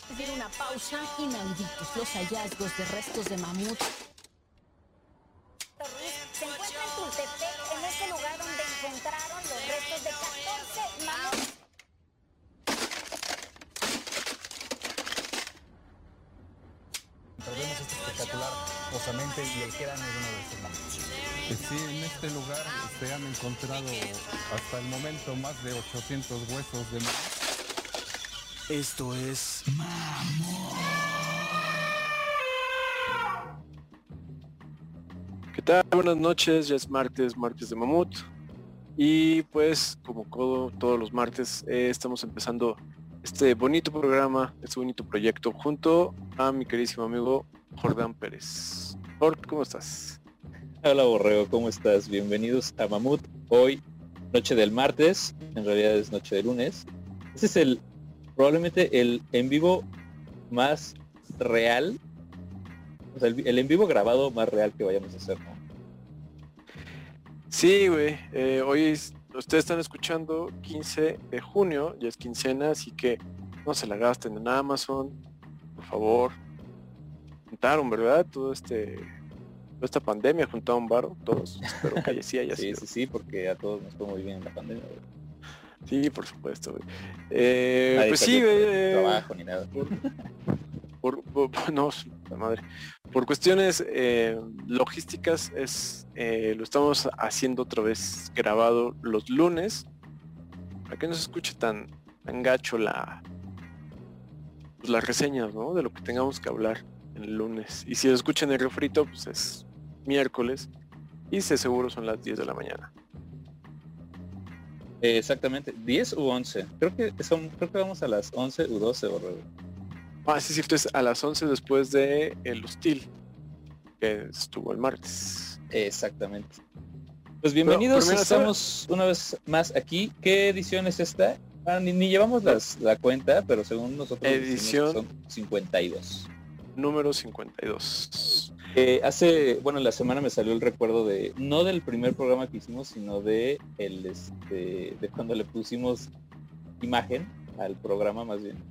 Decir una pausa, inauditos los hallazgos de restos de mamut. Se encuentra en Tultepec, en este lugar donde encontraron los restos de 14 mamuts. Vemos este espectacular osamente y el cráneo de uno de estos mamuts. Sí, en este lugar se han encontrado hasta el momento más de 800 huesos de mamut. Esto es ¿Qué tal? Buenas noches, ya es martes de Mamut. Y pues, como todos los martes, estamos empezando este bonito programa, este bonito proyecto, junto a mi queridísimo amigo Jordán Pérez. Jord, ¿cómo estás? Hola Borrego, ¿cómo estás? Bienvenidos a Mamut. Hoy, noche del martes, en realidad es noche de lunes. Este es probablemente el en vivo más real, o sea, el en vivo grabado más real que vayamos a hacer, ¿no? Sí, güey, ustedes están escuchando 15 de junio, ya es quincena, así que no se la gasten en Amazon, por favor. Juntaron, ¿verdad? Toda esta pandemia, juntaron varo, todos, espero que sí haya sido. Sí, porque a todos nos fue muy bien la pandemia, güey. Sí, por supuesto, güey. Pues sí, trabajo ni nada. No, la madre. Por cuestiones logísticas lo estamos haciendo otra vez grabado los lunes, para que no se escuche tan gacho las reseñas, ¿no? De lo que tengamos que hablar el lunes. Y si lo escuchan en refrito, pues es miércoles y seguro son las 10 de la mañana. Exactamente, 10 u 11. Creo que vamos a las 11 u 12, Borrego. Ah, sí, es cierto, es a las 11 después de El Hostil, que estuvo el martes. Exactamente. Pues bienvenidos, pero estamos una vez más aquí. ¿Qué edición es esta? Ni llevamos la cuenta, pero según nosotros edición son 52. Número 52. La semana me salió el recuerdo no del primer programa que hicimos, sino de cuando le pusimos imagen al programa más bien.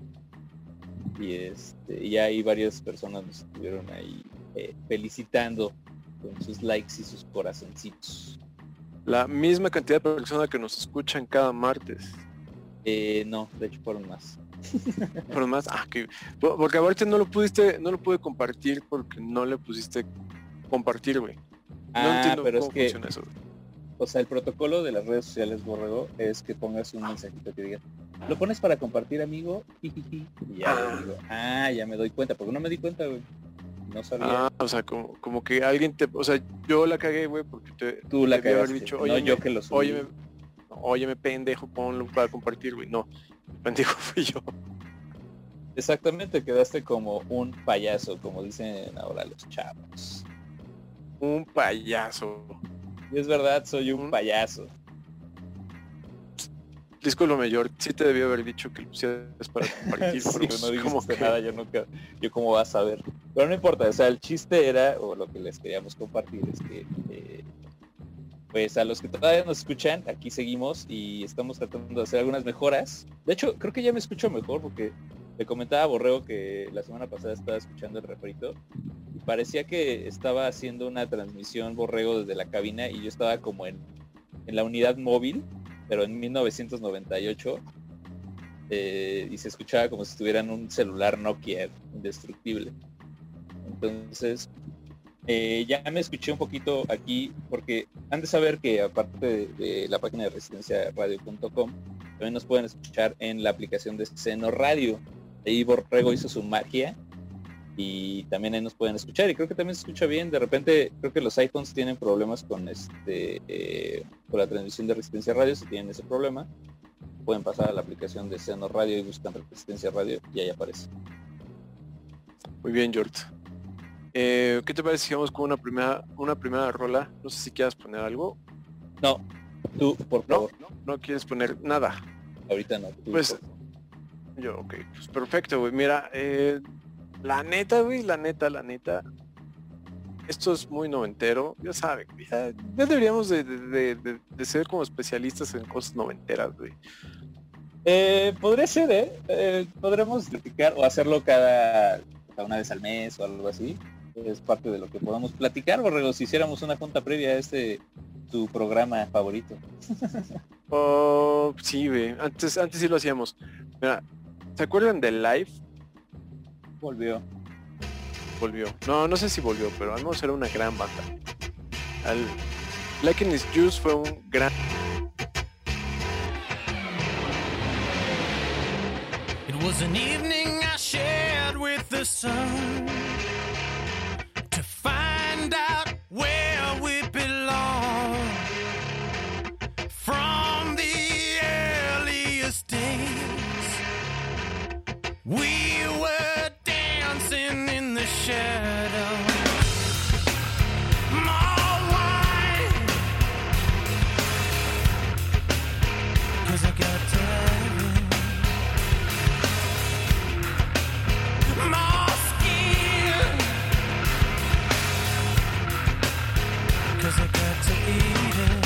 Y ya hay varias personas nos estuvieron ahí felicitando con sus likes y sus corazoncitos. La misma cantidad de personas que nos escuchan cada martes. No, de hecho fueron más. Fueron más, porque ahorita no lo pude compartir porque no le pusiste compartir, güey. No entiendo pero cómo funciona eso, güey. O sea, el protocolo de las redes sociales, Borrego, es que pongas un mensajito que diga, lo pones para compartir, amigo, jijiji, y ya digo, ya me doy cuenta, porque no me di cuenta, güey. No sabía. O sea, como que alguien o sea, yo la cagué, güey, porque tú la cagaste, haber dicho, no yo que lo subí. Óyeme, pendejo, ponlo para compartir, güey. No, el pendejo fui yo. Exactamente, quedaste como un payaso, como dicen ahora los chavos. Un payaso. Y es verdad, soy un payaso. Discúlpame, George, sí te debí haber dicho que lo pusieras para compartir. Sí, pero no dijiste como que nada, yo cómo vas a ver. Pero no importa, o sea, el chiste era, o lo que les queríamos compartir es que pues a los que todavía nos escuchan, aquí seguimos y estamos tratando de hacer algunas mejoras. De hecho, creo que ya me escucho mejor porque le comentaba a Borrego que la semana pasada estaba escuchando el refrito y parecía que estaba haciendo una transmisión Borrego desde la cabina y yo estaba como en la unidad móvil, pero en 1998 y se escuchaba como si estuviera en un celular Nokia indestructible. Entonces ya me escuché un poquito aquí porque han de saber que aparte de la página de resistenciaradio.com también nos pueden escuchar en la aplicación de Seno Radio. Ahí Borrego hizo su magia y también ahí nos pueden escuchar y creo que también se escucha bien. De repente creo que los iPhones tienen problemas con con la transmisión de Resistencia Radio. Si tienen ese problema pueden pasar a la aplicación de Seno Radio y buscan Resistencia Radio y ahí aparece. Muy bien, George. ¿Qué te parece si vamos con una primera rola? No sé si quieras poner algo. No, tú, por favor. No quieres poner nada. Ahorita no. Pues yo, ok, pues perfecto, güey. Mira, la neta, güey, la neta. Esto es muy noventero, ya saben, ya deberíamos de ser como especialistas en cosas noventeras, güey. Podría ser, podremos platicar o hacerlo cada una vez al mes o algo así. Es parte de lo que podamos platicar, Borrego, si hiciéramos una junta previa a tu programa favorito. Oh, sí, güey. Antes sí lo hacíamos. Mira, ¿se acuerdan del Live? Volvió. No sé si volvió, pero al menos era una gran banda. Like in His Juice fue un gran... It was an evening I shared with the sun to find out where we belong. From the earliest days, we were dancing in the shadows. More wine, 'cause I got tired. More skin, 'cause I got to eat it.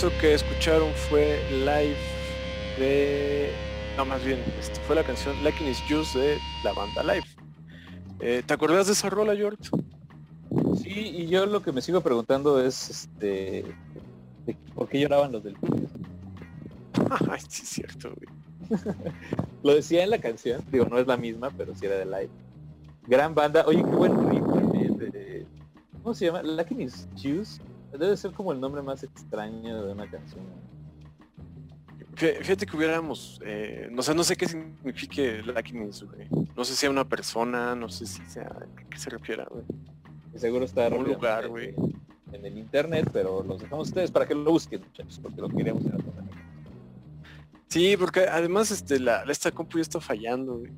esto que escucharon fue live de... No, más bien, fue la canción Liking is Juice de la banda Live. ¿Te acuerdas de esa rola, George? Sí, y yo lo que me sigo preguntando es, de ¿por qué lloraban los del Turis? Ay, sí es cierto, güey. Lo decía en la canción, digo, no es la misma, pero sí era de Live. Gran banda, oye, qué buen riff también de... ¿Cómo se llama? Liking is Juice. Debe ser como el nombre más extraño de una canción. Fíjate que hubiéramos, no sé qué signifique Liking is, güey. No sé si sea una persona, no sé si sea, ¿a qué se refiere, güey? Seguro está Un lugar, güey. En el internet, pero los dejamos a ustedes para que lo busquen, muchachos, porque lo queremos en la zona. Sí, porque además esta compu ya está fallando, güey.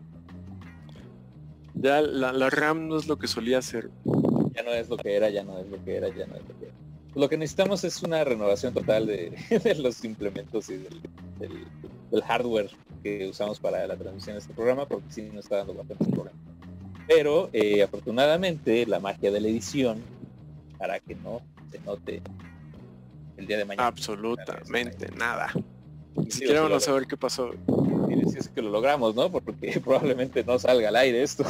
Ya la RAM no es lo que solía ser. Ya no es lo que era, ya no es lo que era, ya no es lo que era. Lo que necesitamos es una renovación total de los implementos y del hardware que usamos para la transmisión de este programa, porque sí nos está dando bastantes problemas. Pero afortunadamente la magia de la edición para que no se note el día de mañana. Absolutamente nada. Ni siquiera van a saber qué pasó. Y si es que lo logramos, ¿no? Porque probablemente no salga al aire esto.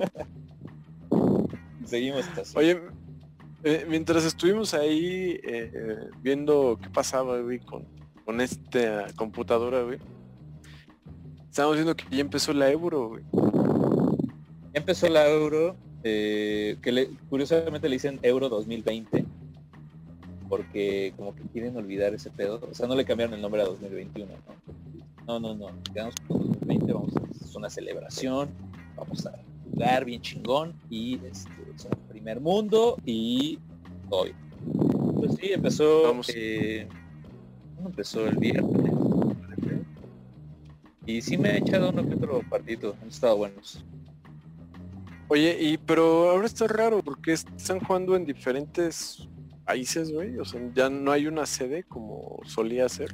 Seguimos así. Oye, mientras estuvimos ahí viendo qué pasaba, güey, con esta computadora, güey, estábamos viendo que ya empezó la Euro, güey. Ya empezó la Euro, curiosamente le dicen Euro 2020, porque como que quieren olvidar ese pedo, o sea, no le cambiaron el nombre a 2021, no, quedamos con 2020, es una celebración, vamos a jugar bien chingón y somos primer mundo y todo bien. Pues sí, empezó el viernes y sí me he echado uno que otro partido, han estado buenos. Oye, pero ahora está raro porque están jugando en diferentes países, güey, o sea, ya no hay una sede como solía ser.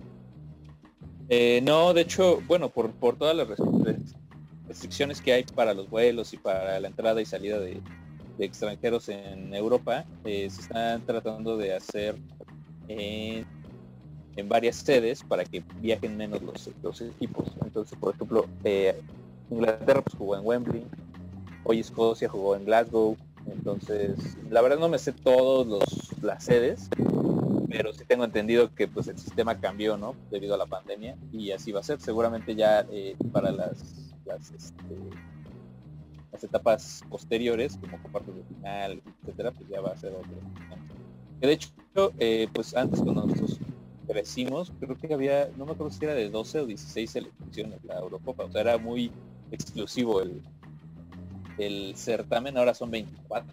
No, de hecho, bueno, por todas las restricciones que hay para los vuelos y para la entrada y salida de extranjeros en Europa, se están tratando de hacer en varias sedes para que viajen menos los equipos. Entonces, por ejemplo, Inglaterra pues, jugó en Wembley, hoy Escocia jugó en Glasgow. Entonces, la verdad no me sé todas las sedes, pero sí tengo entendido que pues el sistema cambió, ¿no? Debido a la pandemia, y así va a ser. Seguramente ya para las etapas posteriores, como cuartos de final, etcétera, pues ya va a ser otro. Que de hecho, pues antes cuando nosotros crecimos, creo que había, no me acuerdo si era de 12 o 16 selecciones la Eurocopa, o sea, era muy exclusivo el certamen, ahora son 24.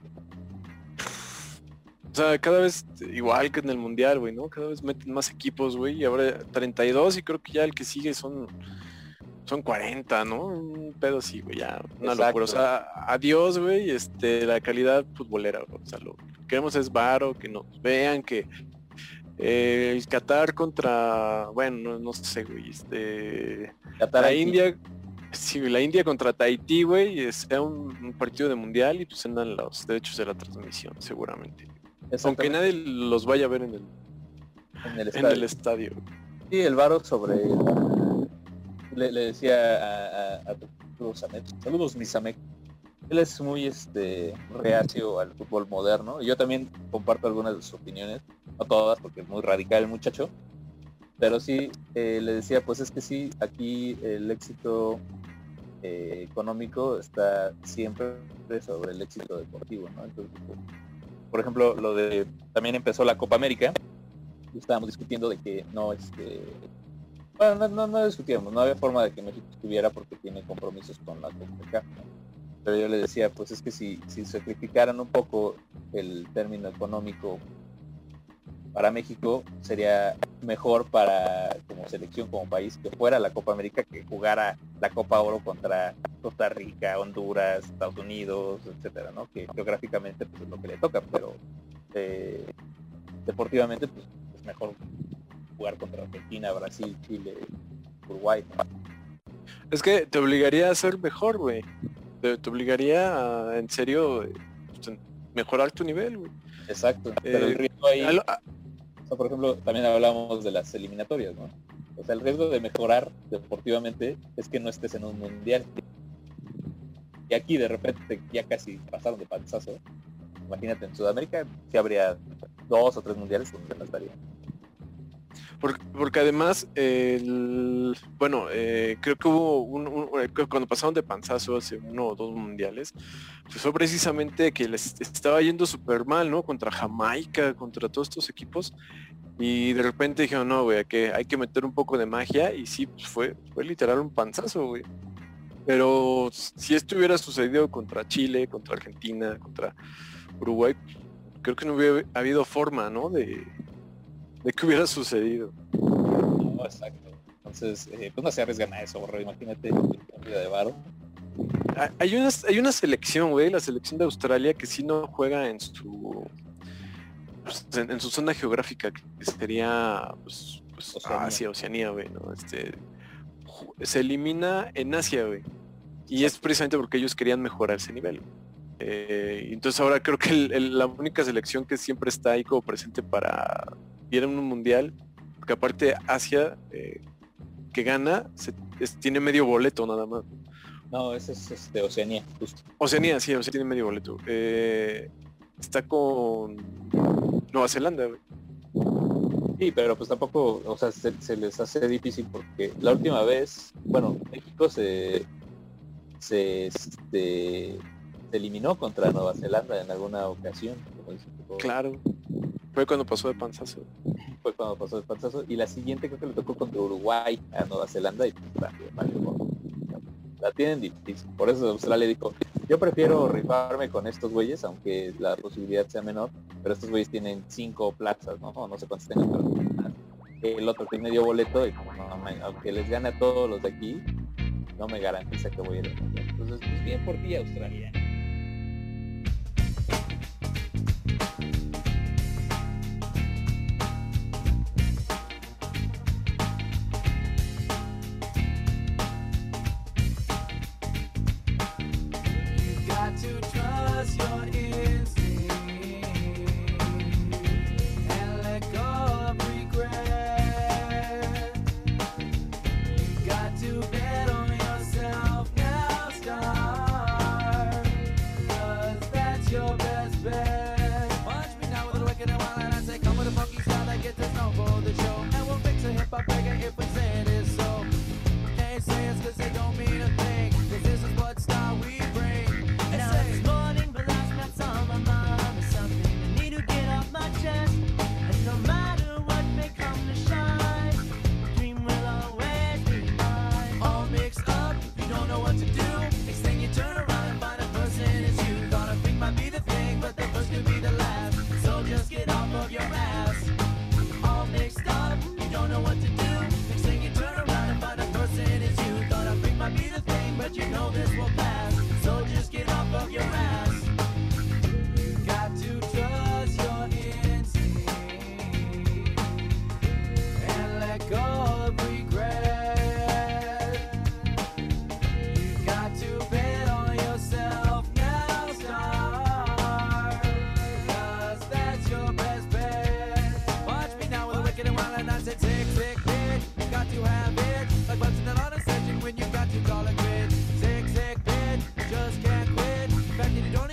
O sea, cada vez igual que en el Mundial, güey, ¿no? Cada vez meten más equipos, güey, y ahora 32 y creo que ya el que sigue son 40, ¿no? Un pedo así, güey, ya, una locura. O sea, adiós, güey, la calidad futbolera, güey. O sea, lo que queremos es varo, que nos vean, que el Qatar contra, bueno, no sé, güey, Qatar, la Haití. India, sí, la India contra Tahití, güey, sea un partido de mundial y pues andan los derechos de la transmisión, seguramente. Aunque nadie los vaya a ver en el estadio. Sí, el varo sobre... Le decía a Samet, saludos mi Samet. Él es muy reacio al fútbol moderno. Y yo también comparto algunas de sus opiniones, no todas, porque es muy radical el muchacho. Pero sí, le decía, pues es que sí, aquí el éxito económico está siempre sobre el éxito deportivo, ¿no? Entonces, pues, por ejemplo, también empezó la Copa América y estábamos discutiendo de que no bueno, no discutíamos, no había forma de que México estuviera porque tiene compromisos con la CONCACAF, ¿no? Pero yo le decía, pues es que si sacrificaran un poco el término económico para México, sería mejor para como selección, como país, que fuera la Copa América que jugara la Copa Oro contra Costa Rica, Honduras, Estados Unidos, etcétera, ¿no? Que geográficamente pues, es lo que le toca, pero deportivamente pues es mejor jugar contra Argentina, Brasil, Chile, Uruguay, ¿no? Es que te obligaría a ser mejor, güey. Te obligaría a, en serio, mejorar tu nivel, güey. Exacto. Pero el riesgo ahí O sea, por ejemplo, también hablábamos de las eliminatorias, ¿no? O sea, el riesgo de mejorar deportivamente es que no estés en un mundial. Y aquí de repente ya casi pasaron de panzazo. Imagínate, en Sudamérica sí habría 2 o 3 mundiales donde no estaría. Porque además, creo que hubo cuando pasaron de panzazo hace 1 o 2 mundiales, pues fue precisamente que les estaba yendo súper mal, ¿no? Contra Jamaica, contra todos estos equipos. Y de repente dijeron, no, güey, hay que meter un poco de magia. Y sí, pues fue literal un panzazo, güey. Pero si esto hubiera sucedido contra Chile, contra Argentina, contra Uruguay, creo que no hubiera habido forma, ¿no? De que hubiera sucedido. No, exacto. Entonces, pues no se arriesgan a eso, bro. Imagínate la vida de varo. Hay una selección, güey, la selección de Australia, que sí no juega en su zona geográfica, que sería pues Oceanía, güey, ¿no? Se elimina en Asia, güey. Y es precisamente porque ellos querían mejorar ese nivel. Entonces ahora creo que la única selección que siempre está ahí como presente para ir a un mundial, porque aparte Asia que gana tiene medio boleto nada más. No, ese es Oceanía, justo. Oceanía tiene medio boleto. Está con Nueva Zelanda, güey. Sí, pero pues tampoco, o sea, se les hace difícil porque la última vez, bueno, México se eliminó contra Nueva Zelanda en alguna ocasión. Claro, fue cuando pasó de panzazo. Y la siguiente creo que le tocó contra Uruguay a Nueva Zelanda y pues, la tienen difícil. Por eso Australia dijo, yo prefiero rifarme con estos güeyes, aunque la posibilidad sea menor, pero estos güeyes tienen 5 plazas, ¿no? No sé cuántos tengan, pero el otro tiene medio boleto y aunque les gane a todos los de aquí, no me garantiza que voy a ir al mundial. Entonces, pues bien por ti, Australia. When you got to call it quit, sick, bitch, just can't quit. The fact that you don't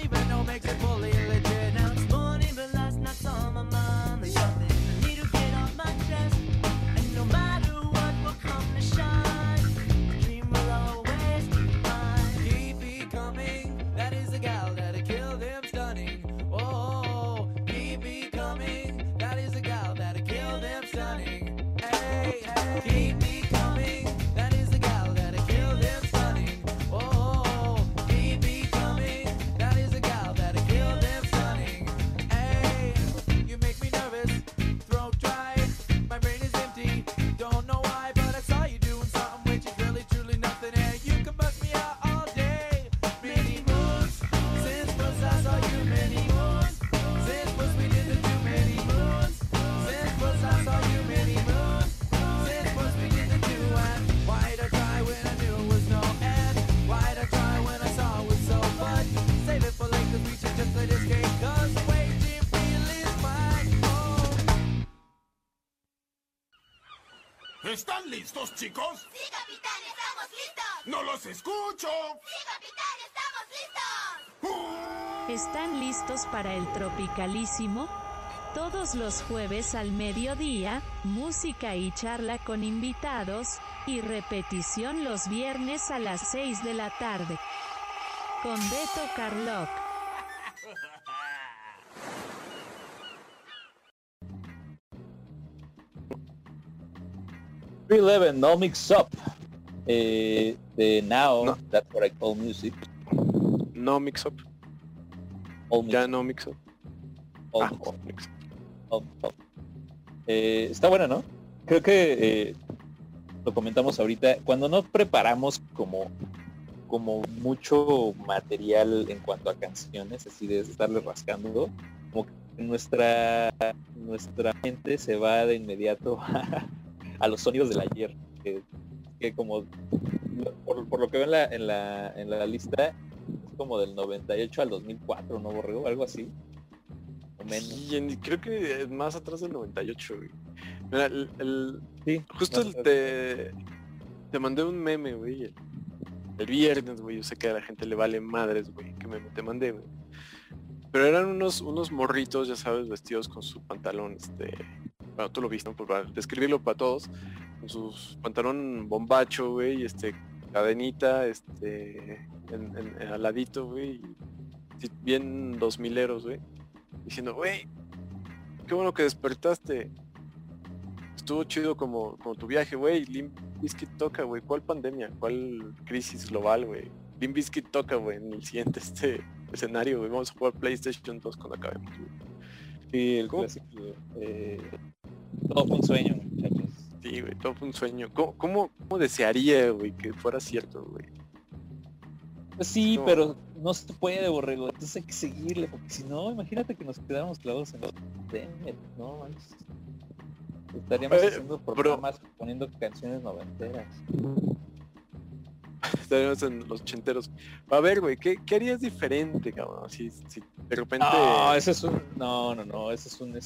¿Están listos, chicos? ¡Sí, capitán! ¡Estamos listos! ¡No los escucho! ¡Sí, capitán! ¡Estamos listos! ¿Están listos para el Tropicalísimo? Todos los jueves al mediodía, música y charla con invitados, y repetición los viernes a las 6 de la tarde. Con Beto Carlock. .311 No Mix Up. Now, no. That's what I call music. No Mix Up. Ya no Mix Up. Mix Up. Está buena, ¿no? Creo que lo comentamos ahorita. Cuando no preparamos como mucho material en cuanto a canciones, así de estarle rascando, como que nuestra mente se va de inmediato a los sonidos del ayer, que como por lo que veo en la lista es como del 98 al 2004, ¿no, Borrego? Algo así, o menos. Sí, creo que es más atrás del 98, güey. Mira, sí, justo te mandé un meme, güey, el viernes, güey. Yo sé que a la gente le vale madres, güey, que meme te mandé, güey. Pero eran unos morritos, ya sabes, vestidos con su pantalón, bueno, tú lo viste, ¿no? Para describirlo para todos, con su pantalón bombacho, güey, cadenita, al ladito, güey, bien 2000eros, güey, diciendo, güey, qué bueno que despertaste, estuvo chido como tu viaje, güey. Limp Bizkit toca, güey, ¿cuál pandemia? ¿Cuál crisis global, güey? Limp Bizkit toca, güey, en el siguiente escenario, güey, vamos a jugar PlayStation 2 cuando acabemos, güey. Sí, el clásico. Todo fue un sueño, muchachos. Sí, güey, todo fue un sueño. ¿Cómo desearía, güey, que fuera cierto, güey? Pues sí, no. Pero no se puede, Borrego. Entonces hay que seguirle, porque si no, imagínate que nos quedáramos clavados en los temas, ¿no? Estaríamos haciendo programas poniendo canciones noventeras. Estaríamos en los ochenteros. A ver, güey, ¿qué harías diferente, cabrón? Si de repente... No, ese es un... No, ese es un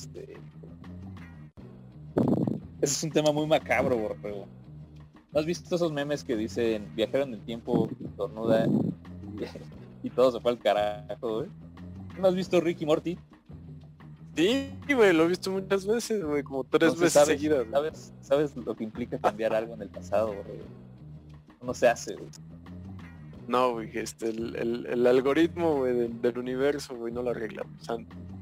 Ese es un tema muy macabro, Borrego. ¿No has visto esos memes que dicen viajaron en el tiempo, tornuda y todo se fue al carajo, güey? ¿No has visto Rick y Morty? Sí, güey, lo he visto muchas veces, güey, como 3 veces seguidas. ¿Sabes lo que implica cambiar algo en el pasado, güey? No se hace, güey. No, güey, el algoritmo, güey, del universo, güey, no lo arregla. O sea,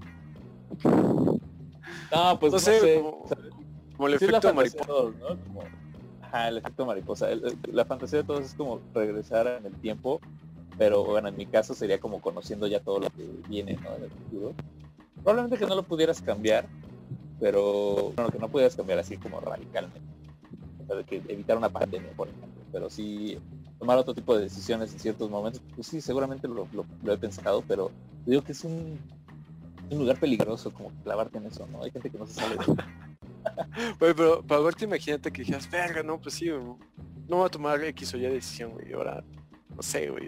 no, pues no sé. Como el efecto mariposa. Todos, ¿no? El efecto mariposa. La fantasía de todos es como regresar en el tiempo, pero bueno, en mi caso sería como conociendo ya todo lo que viene, ¿no? En el futuro. Probablemente que no lo pudieras cambiar, pero bueno, que no pudieras cambiar así como radicalmente. O sea, de que evitar una pandemia, por ejemplo. Pero sí tomar otro tipo de decisiones en ciertos momentos, pues sí, seguramente lo he pensado, pero digo que es un lugar peligroso como clavarte en eso, ¿no? Hay gente que no se sale de... Güey, pero para verte, imagínate que dijeras, verga, no, pues sí, no voy a tomar X o Y decisión, güey, ahora, no sé, güey,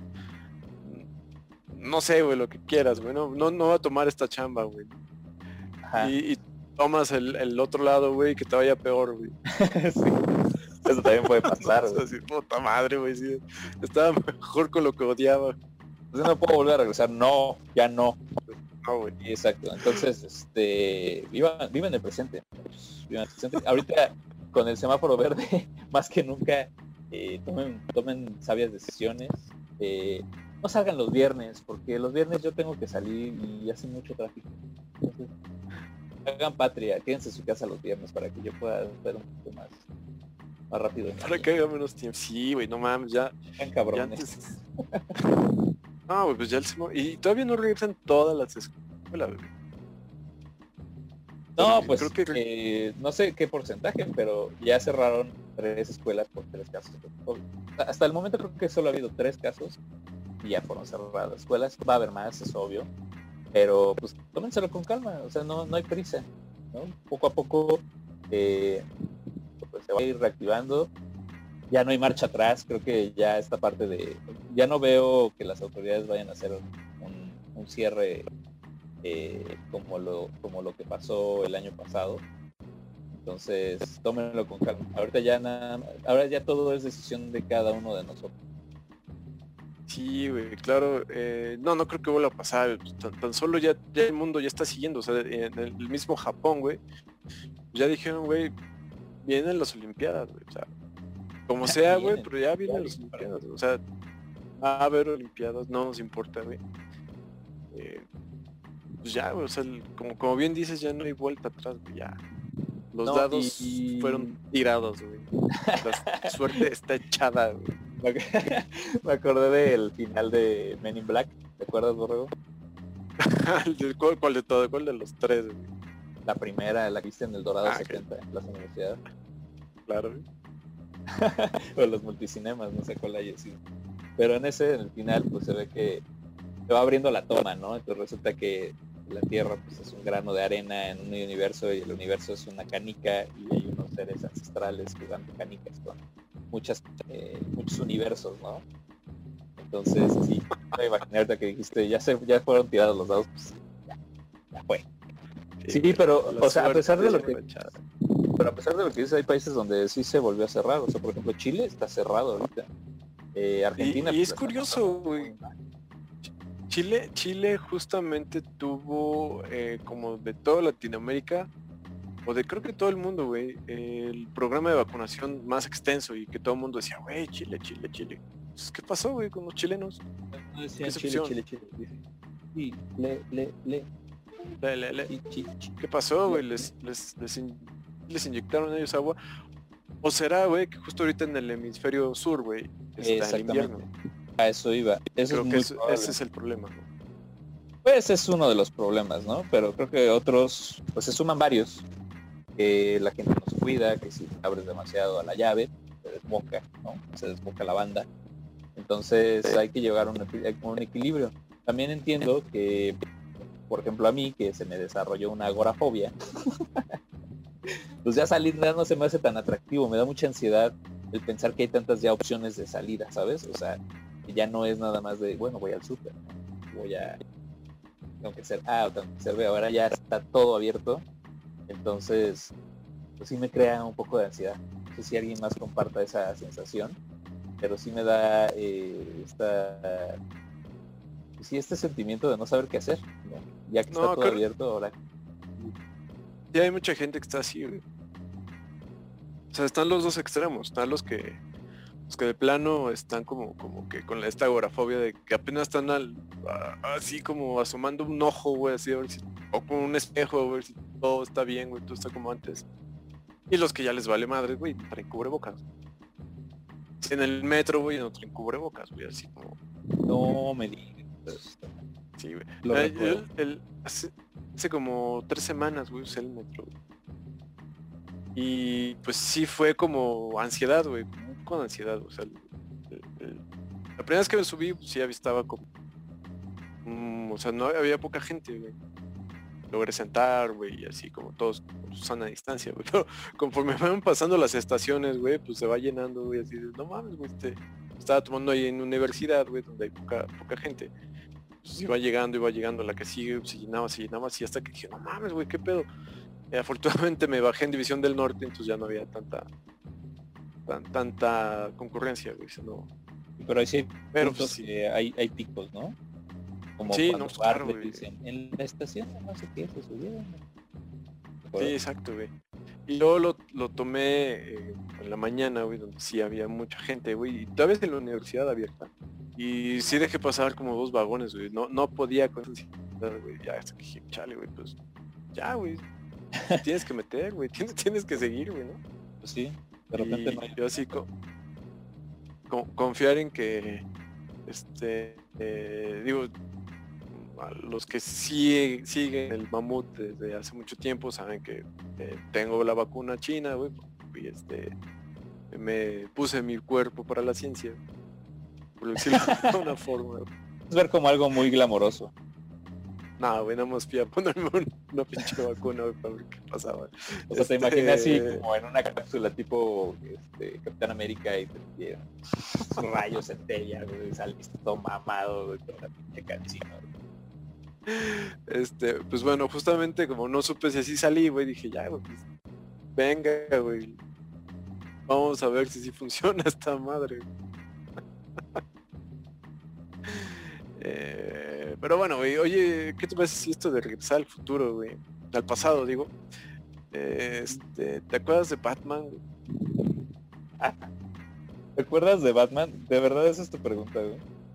no sé, güey, lo que quieras, güey, no voy a tomar esta chamba, güey. Y tomas el otro lado, güey, que te vaya peor, güey. Sí. Eso también puede pasar, güey. Así, puta madre, güey, sí, estaba mejor con lo que odiaba. Entonces no puedo volver a regresar, no, ya no. No, güey. Exacto, entonces, vivan el presente. Vivan el presente. Ahorita, con el semáforo verde, más que nunca, tomen sabias decisiones. No salgan los viernes, porque los viernes yo tengo que salir y hace mucho tráfico. Entonces, hagan patria, quédense en su casa los viernes para que yo pueda ver un poquito más rápido. Para que haga menos tiempo. Sí, güey, no mames, ya. Sean cabrones. No, güey, pues ya y todavía no regresan todas las escuelas, güey. No, pues creo que no sé qué porcentaje, pero ya cerraron 3 escuelas por 3 casos de COVID. Hasta el momento creo que solo ha habido 3 casos y ya fueron cerradas las escuelas. Va a haber más, es obvio, pero pues tómenselo con calma, o sea, no hay prisa, ¿no? Poco a poco pues, se va a ir reactivando. Ya no hay marcha atrás, creo que ya esta parte ya no veo que las autoridades vayan a hacer un cierre como lo que pasó el año pasado. Entonces, tómenlo con calma. Ahora ya todo es decisión de cada uno de nosotros. Sí, güey, claro. No creo que vuelva a pasar. Tan solo ya el mundo ya está siguiendo. O sea, en el mismo Japón, güey, ya dijeron, güey, vienen las Olimpiadas, güey. O sea, como sea, güey, pero ya vienen las Olimpiadas. O sea, va a haber Olimpiadas, no nos importa, güey. Pues ya, güey, o sea, como bien dices, ya no hay vuelta atrás, güey, ya. Los dados fueron tirados, güey. La suerte está echada, güey. Me acordé del final de Men in Black, ¿te acuerdas, Borrego? ¿Cuál de todo? ¿Cuál de los tres, güey? La primera, la que viste en el Dorado 70, en Plaza Universidad. Claro, güey. O los multicinemas, no sé cuál haya sido. Pero en el final, pues se ve que se va abriendo la toma, ¿no? Entonces resulta que la Tierra pues es un grano de arena en un universo y el universo es una canica y hay unos seres ancestrales jugando canicas con muchos universos, ¿no? Entonces, sí, me imaginé ahorita que dijiste, ya fueron tirados los dados, pues ya fue. Sí, pero, o sea, a pesar de lo que dices, hay países donde sí se volvió a cerrar. O sea, por ejemplo, Chile está cerrado ahorita. Argentina. Y es curioso, güey. Chile justamente tuvo, como de toda Latinoamérica, o de creo que todo el mundo, güey, el programa de vacunación más extenso y que todo el mundo decía, güey, Chile. Pues, ¿qué pasó, güey, con los chilenos? No decían Chile. Sí, ¿Qué pasó, güey? Les inyectaron ellos agua. ¿O será, güey, que justo ahorita en el hemisferio sur, güey, está el invierno? A eso iba. Creo que ese es el problema, ¿no? Pues es uno de los problemas, ¿no? Pero creo que otros, pues se suman varios. Que la gente nos cuida, que si abres demasiado a la llave, se desboca, ¿no? Se desboca la banda. Entonces hay que llegar a un equilibrio. También entiendo que, por ejemplo, a mí, que se me desarrolló una agorafobia, pues ya salir no se me hace tan atractivo, me da mucha ansiedad el pensar que hay tantas ya opciones de salida, ¿sabes? O sea, que ya no es nada más de, bueno, voy al súper, ¿no? Tengo que ser A o tengo que ser B, ahora ya está todo abierto, entonces, pues sí me crea un poco de ansiedad. No sé si alguien más comparta esa sensación, pero sí me da este sentimiento de no saber qué hacer, ¿no? Ya que está todo abierto, ahora. Ya hay mucha gente que está así, güey. O sea, están los dos extremos. Están los que de plano están como que con esta agorafobia de que apenas están así como asomando un ojo, güey, así a ver si, o con un espejo, a ver si todo está bien, güey, todo está como antes. Y los que ya les vale madre, güey, traen cubrebocas. En el metro, güey, no traen cubrebocas, güey, así como. No me digas. Sí, güey. Hace como 3 semanas, güey, usé el metro, güey. Y pues sí fue como ansiedad, güey, con ansiedad, o sea, la primera vez que me subí, pues, sí estaba como, o sea, no había poca gente, güey. Logré sentar, güey, y así como todos con su sana distancia, güey. Pero conforme van pasando las estaciones, güey, pues se va llenando, güey, así de, no mames, güey, estaba tomando ahí en universidad, güey, donde hay poca gente. Pues iba llegando la que sigue, se llenaba así hasta que dije, no mames, güey, qué pedo. Afortunadamente me bajé en División del Norte, entonces ya no había tanta concurrencia, güey, no. Pero ahí sí, pero pues, sí. Hay picos, ¿no? Como sí, cuando no, claro, güey. Dicen, en la estación no sé qué se subieron. Sí, exacto, güey. Y luego lo tomé en la mañana, güey, donde sí había mucha gente, güey, y todavía es en la universidad abierta. Y sí dejé pasar como 2 vagones, güey. No podía con esa ansiedad, güey. Ya hasta que dije, chale, güey, pues ya, güey. Tienes que meter, güey. Tienes que seguir, güey, ¿no? Pues sí, de repente no hay. Yo así confiar en que digo, a los que siguen el mamut desde hace mucho tiempo saben que tengo la vacuna china, güey, y me puse mi cuerpo para la ciencia, por decirlo de una forma. Es ver como algo muy glamoroso. No, güey, nada más fui a ponerme una pinche vacuna, güey, para ver qué pasaba. O sea, te imaginas así como en una cápsula tipo Capitán América y te dieron rayos centella, güey, saliste todo mamado, güey, con la pinche cancina, pues bueno, justamente como no supe si así salí, güey, dije, ya, güey, pues, Venga, güey. Vamos a ver si sí funciona esta madre. Pero bueno, güey, oye, ¿qué te parece si esto de regresar al futuro, güey? Al pasado, digo. ¿Te acuerdas de Batman? ¿Te acuerdas de Batman? ¿De verdad esa es tu pregunta, güey?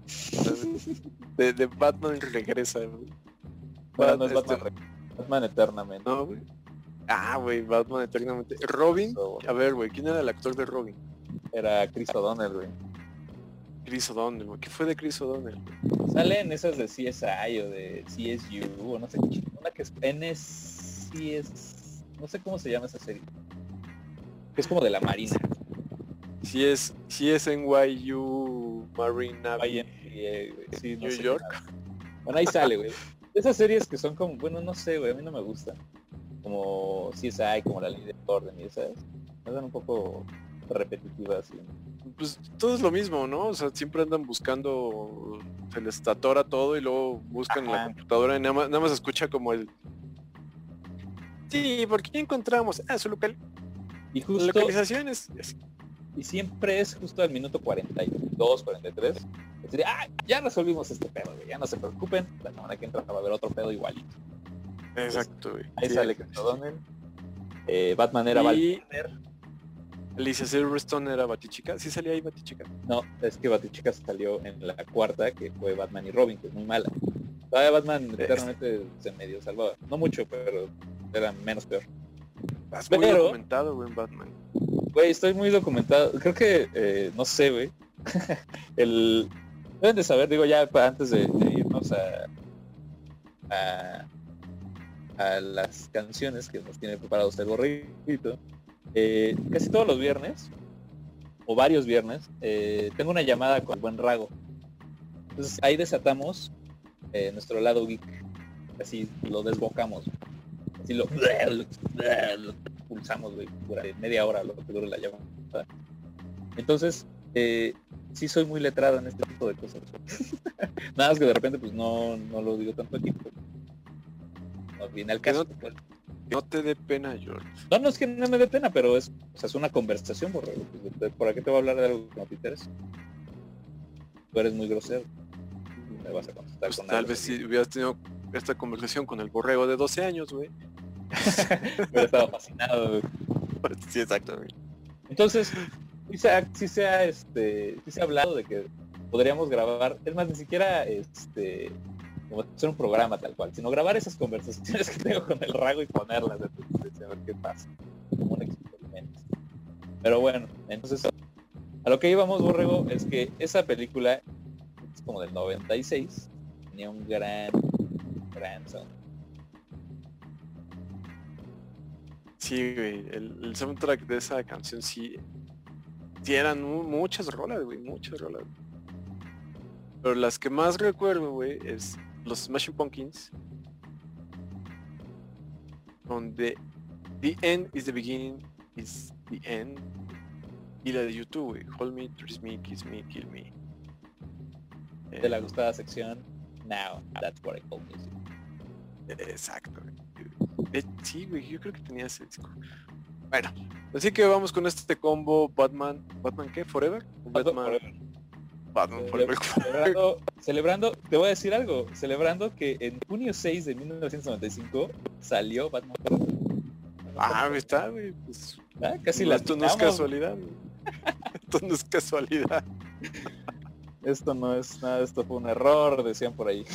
De Batman regresa, güey. Bueno, no es Batman, Batman eternamente. No, güey. Ah, güey, Batman eternamente. Robin, a ver, güey, ¿quién era el actor de Robin? Era Chris O'Donnell, güey. Chris O'Donnell, güey. ¿Qué fue de Chris O'Donnell? Sale en esas de CSI o de CSU o no sé qué. Una que es NCS... No sé cómo se llama esa serie. Que es como de la Marina. Si es NYU Marine Navy. Sí, no New sé York. Bueno, ahí sale, güey. Esas series que son como, bueno, no sé, güey, a mí no me gustan. Como CSI, como La Ley de Orden y esas. Me dan un poco repetitivas. ¿Sí? Pues todo es lo mismo, ¿no? O sea, siempre andan buscando, se les atora todo y luego buscan en la computadora y nada más escucha como el... Sí, ¿por qué encontramos? Su local. Y justo... Localizaciones. Y siempre es justo al minuto 42, 43. Es decir, ya resolvimos este pedo, güey. Ya no se preocupen. La semana que entra va a haber otro pedo igualito. Exacto, güey. Ahí sale Chris O'Donnell. Batman era Batman. Alicia Silverstone era Batichica. ¿Sí salía ahí Batichica? No, es que Batichica salió en la cuarta, que fue Batman y Robin, que es muy mala. Todavía Batman eternamente se medio salvaba. No mucho, pero era menos peor. Estás muy documentado, güey, en Batman. Güey, estoy muy documentado. Creo que, no sé, güey. Deben de saber, digo, ya antes de irnos a las canciones que nos tiene preparados el borrito. Casi todos los viernes, o varios viernes, tengo una llamada con el buen Rago. Entonces ahí desatamos nuestro lado geek. Así lo desbocamos. Así lo pulsamos, güey, durante media hora, lo que dure la llamada. Entonces, sí soy muy letrado en este tipo de cosas. Nada más que de repente pues no lo digo tanto aquí. No viene al caso. No te dé pena, George. No es que no me dé pena, pero es una conversación, borrego. ¿Por qué te voy a hablar de algo que no te interesa? Tú eres muy grosero. Me vas a contestar pues con tal algo vez si hubieras tenido esta conversación con el borrego de 12 años, güey. Hubiera estado fascinado, güey. Sí, exacto, güey. Entonces, sí se ha hablado de que podríamos grabar, es más, ni siquiera como hacer un programa tal cual, sino grabar esas conversaciones que tengo con el Rago y ponerlas a ver qué pasa, como un experimento. Pero bueno, entonces a lo que íbamos, borrego, es que esa película es como del 96, tenía un gran sound. Sí, güey, el soundtrack de esa canción sí eran muchas rolas, güey, muchas rolas. Pero las que más recuerdo, güey, es los Smashing Pumpkins, donde The End is the Beginning is the End, y la de YouTube, güey, Hold Me, Trace Me, Kiss Me, Kill Me. De la gustada sección, Now, That's What I Call Music. Exacto, güey. Sí, güey, yo creo que tenía ese disco. Bueno, así que vamos con este combo ¿Batman qué? ¿Forever? Batman Forever. Celebrando, te voy a decir algo, celebrando que en junio 6 de 1995 salió Batman Forever. Está, güey, pues, casi esto no es casualidad, güey. Esto no es casualidad. Esto no es nada, esto fue un error, decían por ahí.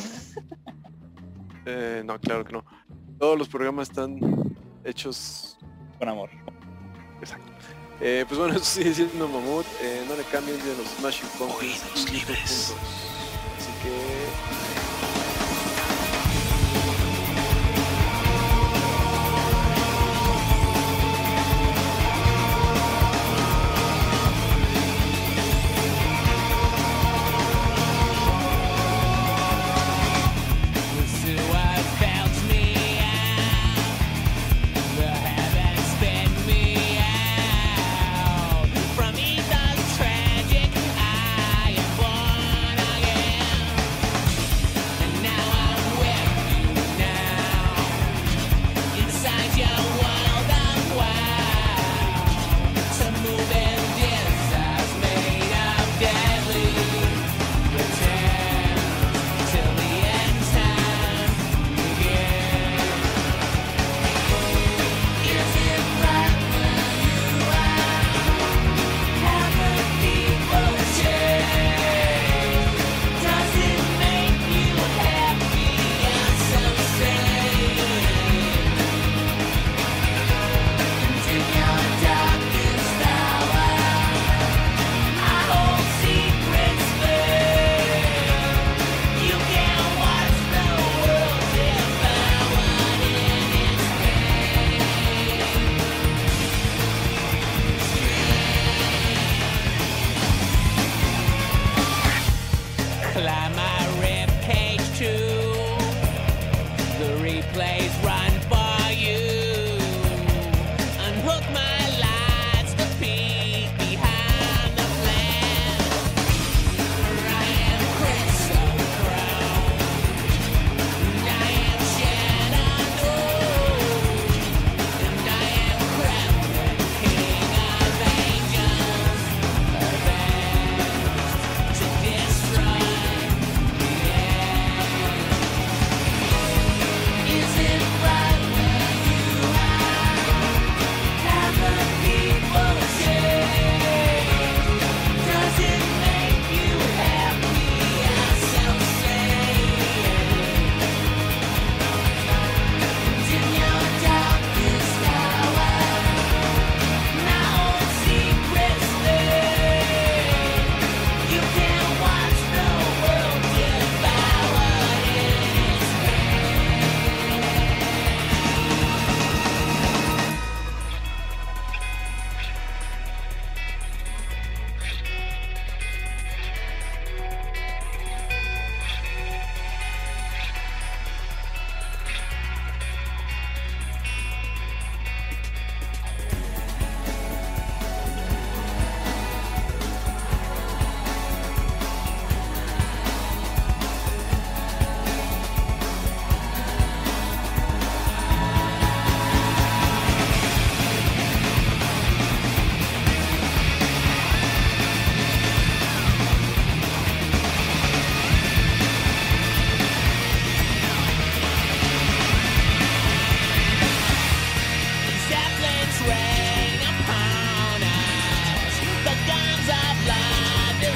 No, claro que no. Todos los programas están hechos con amor. Exacto. Pues bueno, eso sigue siendo Mamut. No le cambien de los Smashing Pumpkins. Así que...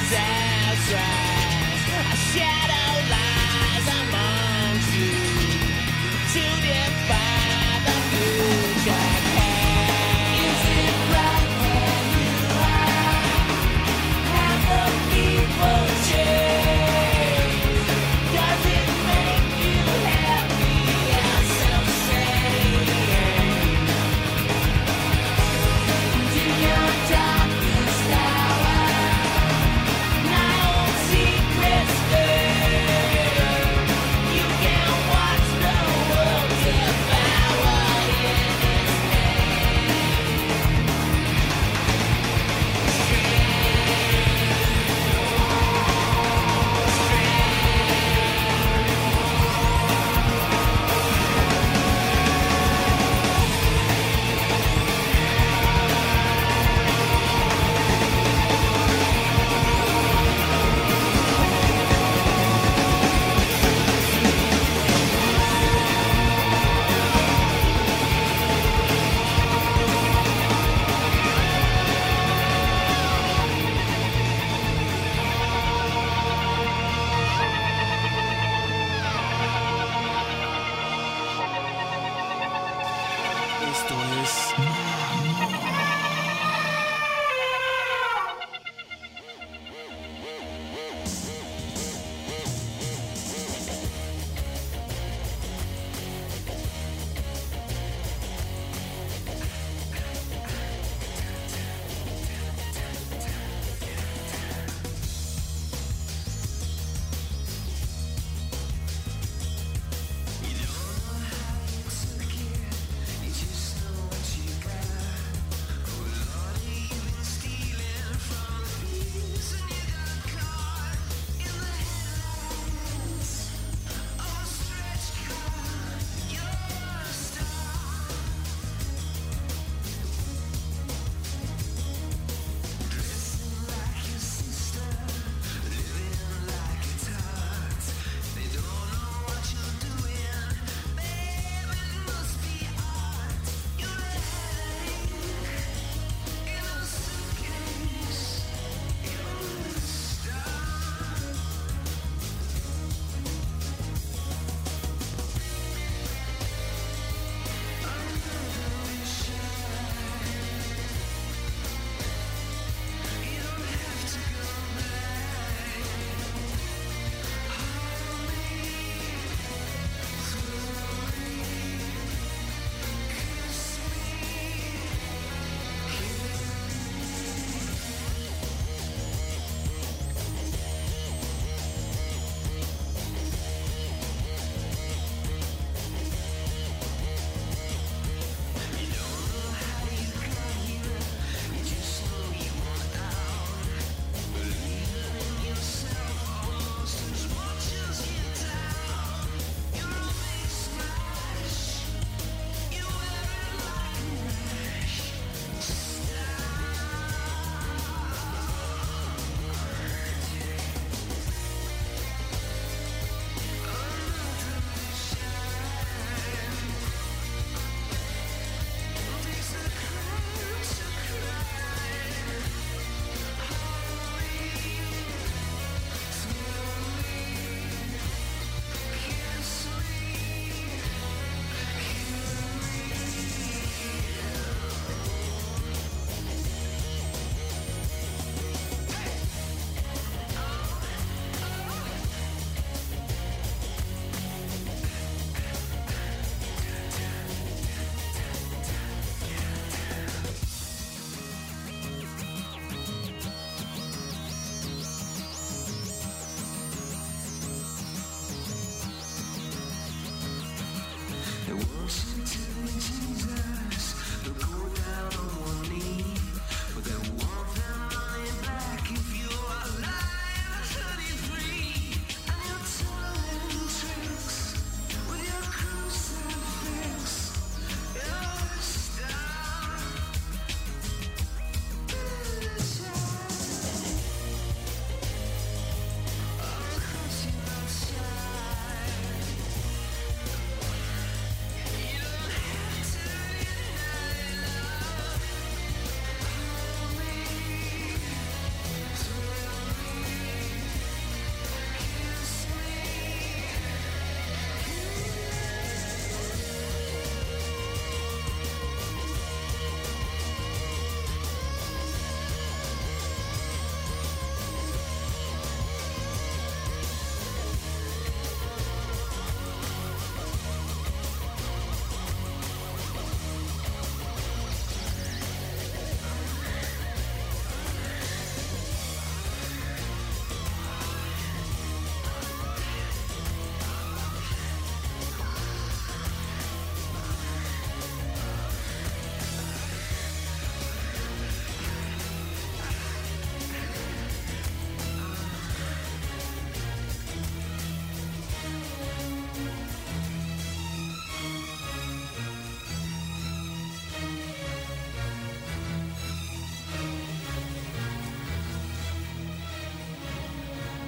That's right. A shadow lies amongst you to defy the future. Is it right where you are? Have the people change? Does it make you happy and self-sane? Do your darkest hour, my own secrets burn. You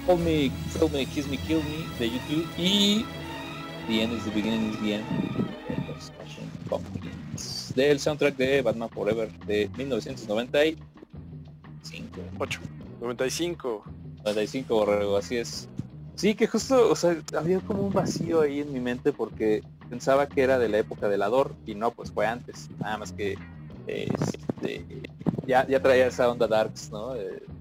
Hold Me, Thrill Me, Kiss Me, Kill Me de YouTube y The End is the Beginning is the End de los Smashing Pumpkins del soundtrack de Batman Forever de 1995. 95. 95, Borrego, así es. Sí, que justo, o sea, había como un vacío ahí en mi mente porque pensaba que era de la época del Ador y no, pues fue antes. Nada más que ya traía esa onda darks, ¿no?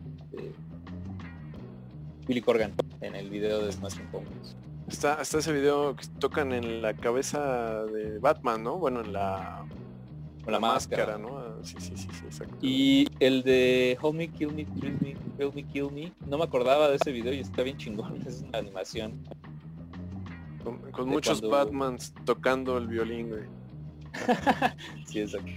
Billy Corgan en el video de Smashing Pumpkins. Está ese video que tocan en la cabeza de Batman, ¿no? Bueno, en la máscara, ¿no? Sí, exacto. Y el de Hold Me, Kill Me, Thrill Me, Thrill Me, Kill Me, no me acordaba de ese video y está bien chingón, es una animación. Con muchos Batmans tocando el violín, güey. Sí, exacto.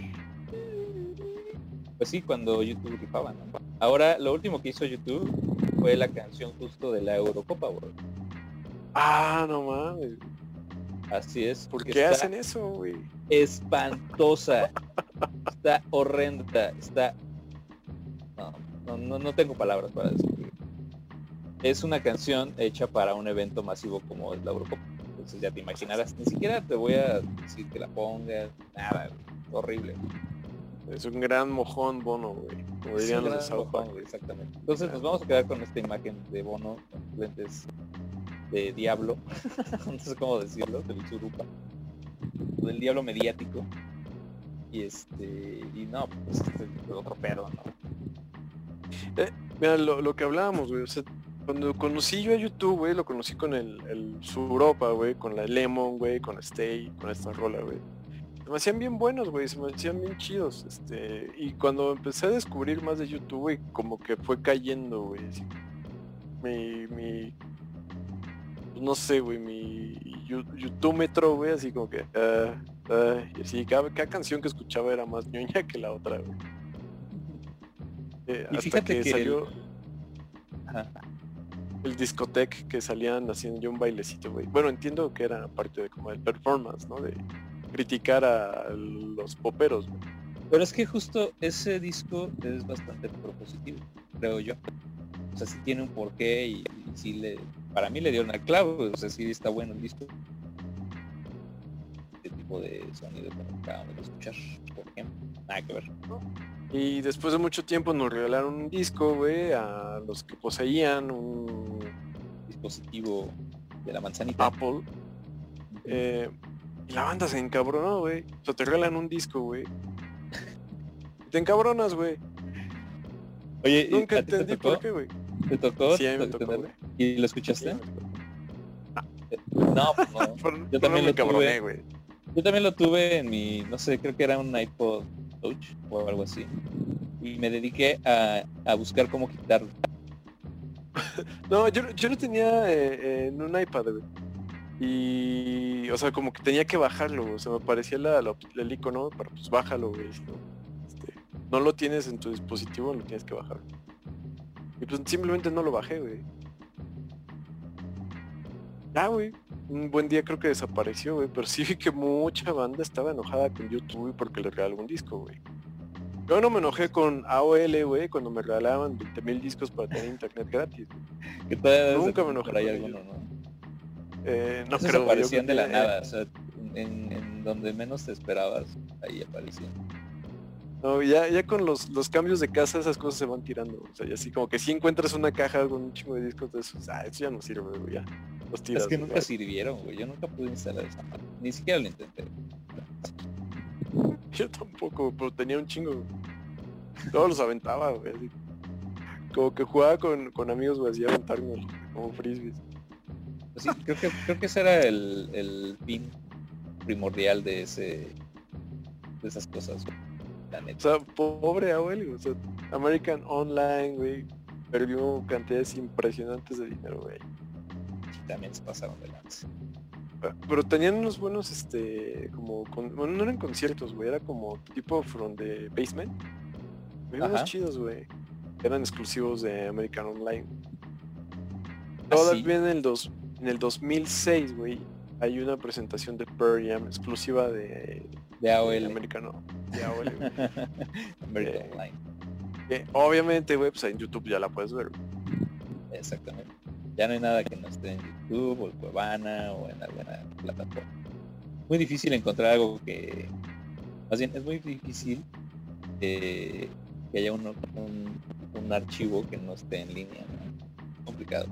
Pues sí, cuando YouTube rifaba, ¿no? Ahora, lo último que hizo YouTube fue la canción justo de la Eurocopa, güey. Ah, no mames. Así es. ¿Por qué hacen eso, güey? Espantosa. Está horrenda. Está... No tengo palabras para decirlo. Es una canción hecha para un evento masivo como es la Eurocopa. Entonces ya te imaginarás. Ni siquiera te voy a decir que la pongas. Nada, güey. Horrible. Es un gran mojón Bono, güey. Como dirían los de South Park. Exactamente. Entonces nos vamos a quedar con esta imagen de Bono con lentes de diablo. No sé cómo decirlo, del Surupa. Del diablo mediático. Y no, pues otro pedo, ¿no? Mira, lo que hablábamos, güey. O sea, cuando conocí yo a YouTube, güey, lo conocí con el Suropa, güey, con la Lemon, güey, con Stay, con esta rola, güey. Se me hacían bien buenos, güey, se me hacían bien chidos, y cuando empecé a descubrir más de YouTube, güey, como que fue cayendo, güey, así, pues no sé, güey, mi YouTubemetro, güey, así como que, y así, cada canción que escuchaba era más ñoña que la otra, güey. Y hasta fíjate que salió el discotec que salían haciendo yo un bailecito, güey. Bueno, entiendo que era parte de como el performance, ¿no? De criticar a los poperos, güey. Pero es que justo ese disco es bastante propositivo, creo yo. O sea, sí tiene un porqué y sí para mí le dieron al clavo, o sea, sí está bueno el disco. Este tipo de sonido que acabamos de escuchar, por ejemplo. Nada que ver. Y después de mucho tiempo nos regalaron un disco, güey, a los que poseían un dispositivo de la manzanita. Apple. Y la banda se encabronó, güey. O sea, te regalan un disco, güey. Te encabronas, güey. Oye, nunca entendí por qué, güey. ¿Te tocó? Sí, a mí me tocó, güey. ¿Y lo escuchaste? Sí, no, pues no. Yo también lo tuve, güey. Yo también lo tuve en mi, no sé, creo que era un iPod Touch o algo así. Y me dediqué a buscar cómo quitarlo. No, yo lo tenía en un iPad, güey. Y, o sea, como que tenía que bajarlo, güey. O sea, me parecía el icono, pero pues bájalo, güey. Si no lo tienes en tu dispositivo, lo tienes que bajar. Y pues simplemente no lo bajé, güey. Ya, güey. Un buen día creo que desapareció, güey. Pero sí vi que mucha banda estaba enojada con YouTube porque le regaló un disco, güey. Yo no me enojé con AOL, güey, cuando me regalaban 20,000 discos para tener internet gratis, güey. Nunca me enojé con alguno, ¿no? No esos creo, aparecían de la nada, o sea, en donde menos te esperabas, ahí aparecían. No, ya con los cambios de casa esas cosas se van tirando, o sea, y así como que si encuentras una caja con un chingo de discos de esos, eso ya no sirve, güey, ya los tiras. Es que güey. nunca sirvieron, güey, yo nunca pude instalar esa madre, ni siquiera lo intenté. Yo tampoco, pero tenía un chingo, güey. Todos los aventaba, güey, así. Como que jugaba con amigos, güey, así aventarme como frisbees. Pues sí, creo que ese era el fin primordial de esas cosas, güey. O sea, pobre abuelo, o sea, American Online, güey, perdió cantidades impresionantes de dinero, güey. Y también se pasaron de lanza. Pero tenían unos buenos, bueno, no eran conciertos, güey, era como tipo From the Basement. Unos chidos, güey. Eran exclusivos de American Online. Todavía en el 2006, güey, hay una presentación de Pearl Jam exclusiva de AOL. Americano. De AOL, güey. American Online. Obviamente, güey, pues en YouTube ya la puedes ver. Exactamente. Ya no hay nada que no esté en YouTube o en Cuevana o en alguna plataforma. Muy difícil encontrar algo que... Más bien, es muy difícil que haya un archivo que no esté en línea, ¿no? Complicado.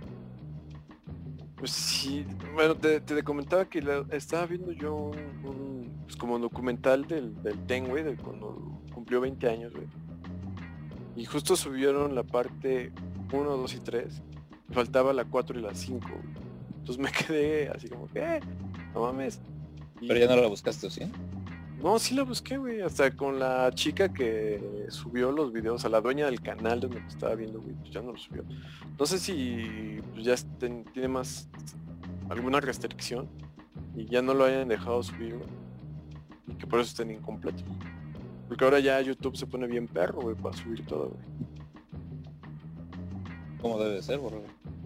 Pues sí, bueno, te comentaba que estaba viendo yo pues como documental del Ten, güey, de cuando cumplió 20 años, güey. Y justo subieron la parte 1, 2 y 3. Faltaba la 4 y la 5, güey. Entonces me quedé así como que, no mames. Y... Pero ya no la buscaste, ¿sí? No, sí la busqué, güey, hasta con la chica que subió los videos, a la dueña del canal donde lo estaba viendo, güey, pues ya no lo subió. No sé si pues ya tiene más alguna restricción y ya no lo hayan dejado subir, güey, y que por eso estén incompletos. Porque ahora ya YouTube se pone bien perro, güey, para subir todo, güey. Como debe ser, bro.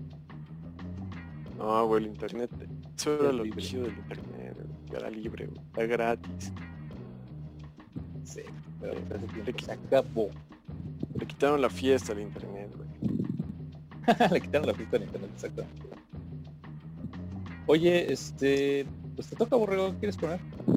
No, güey, el internet, eso era lo libre. chido del internet, güey, era libre, güey, era gratis. Sí, pero hace tiempo se acabó. Le quitaron la fiesta al internet, güey. Le quitaron la fiesta al internet, exactamente. Oye, pues te toca, Borrego, ¿qué quieres poner?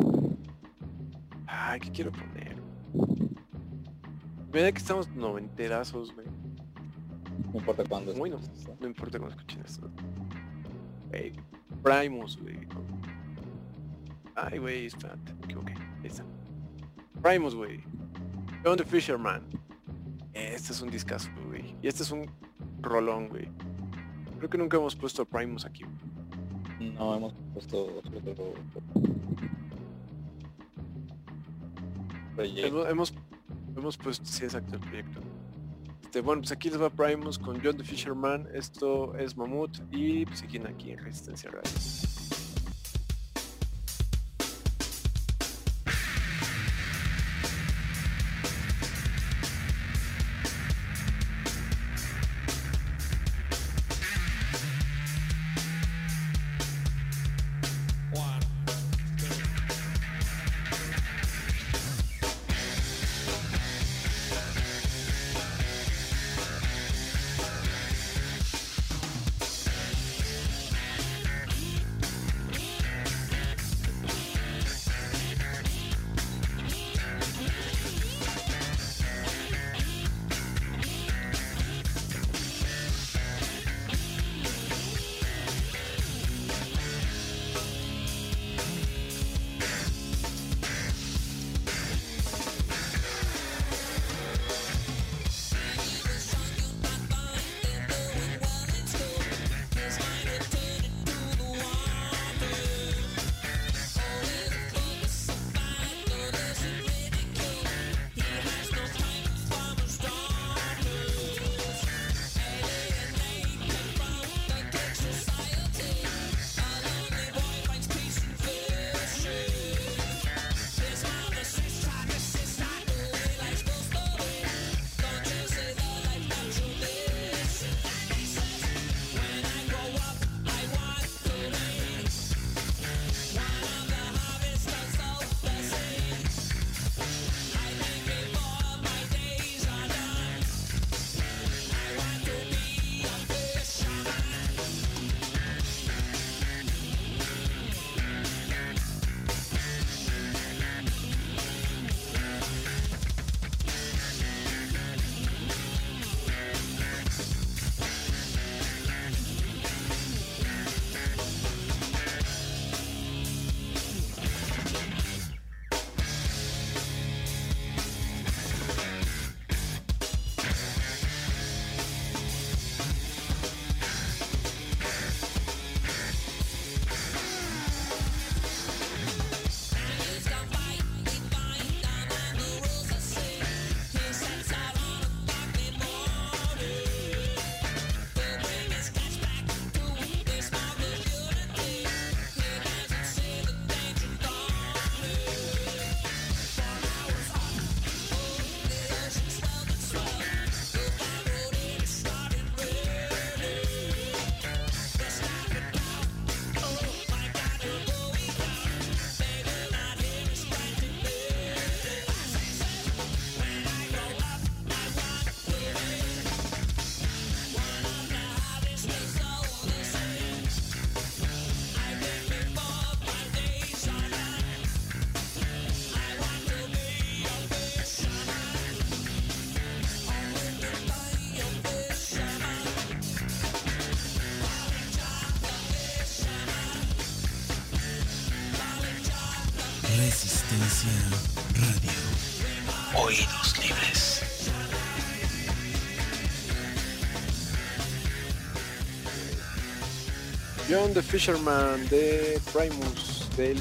Ay, ¿qué quiero poner? Mira que estamos noventerazos, güey. No importa cuándo. Muy no, no importa cuando escuchen esto. Güey, Primus, güey. Ay, güey, espérate, me equivoqué. Ahí está. Primus, güey. John the Fisherman. Este es un discazo, güey. Y este es un rolón, güey. Creo que nunca hemos puesto a Primus aquí. No, hemos puesto otro proyecto. Hemos puesto, sí, exacto, el proyecto. Bueno, pues aquí les va Primus con John the Fisherman. Esto es Mamut y pues siguen aquí en Resistencia Radio. Resistencia Radio. Oídos libres. John the Fisherman de Primus del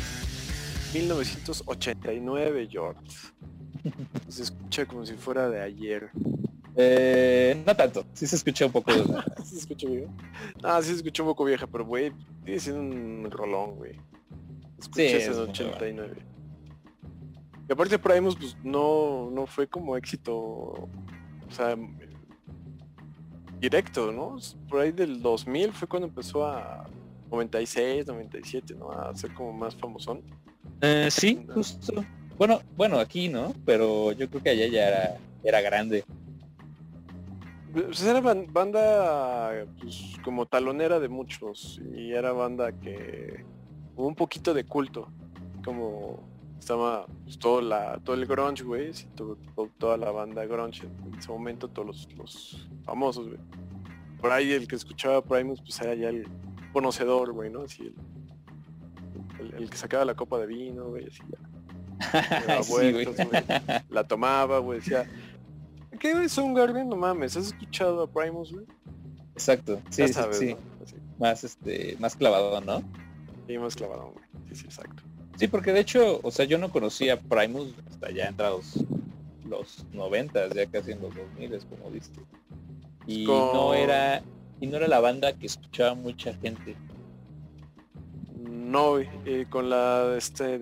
1989, George. Se escucha como si fuera de ayer. No tanto, sí se escucha un poco. ¿Sí se escucha vieja? Ah, sí se escucha un poco vieja, pero güey, sigue siendo un rolón, güey. Escuchas en 89. Y aparte Primus, pues no fue como éxito, o sea, directo, ¿no? Por ahí del 2000 fue cuando empezó a 96, 97, ¿no? A ser como más famosón. Sí, justo. Bueno, aquí, ¿no? Pero yo creo que allá ya era grande. Pues era banda pues, como talonera de muchos, y era banda que hubo un poquito de culto, como estaba pues, todo el grunge, güey, sí, toda la banda grunge en ese momento, todos los famosos, güey. Por ahí el que escuchaba Primus pues era ya el conocedor, güey, ¿no? Así el que sacaba la copa de vino, güey, así ya. Daba vueltas, Sí, güey. La tomaba, güey, decía, ¿qué es Soundgarden? No mames, ¿has escuchado a Primus, güey? Exacto, sí, Ya sí, sabes, sí. ¿no? Así. Más clavado, ¿no? Sí, más clavadón, güey. Sí, exacto. Sí, porque de hecho, o sea, yo no conocía Primus hasta ya entrados los 90, ya casi en los 2000, como dices. Y no era la banda que escuchaba mucha gente. No, güey, con la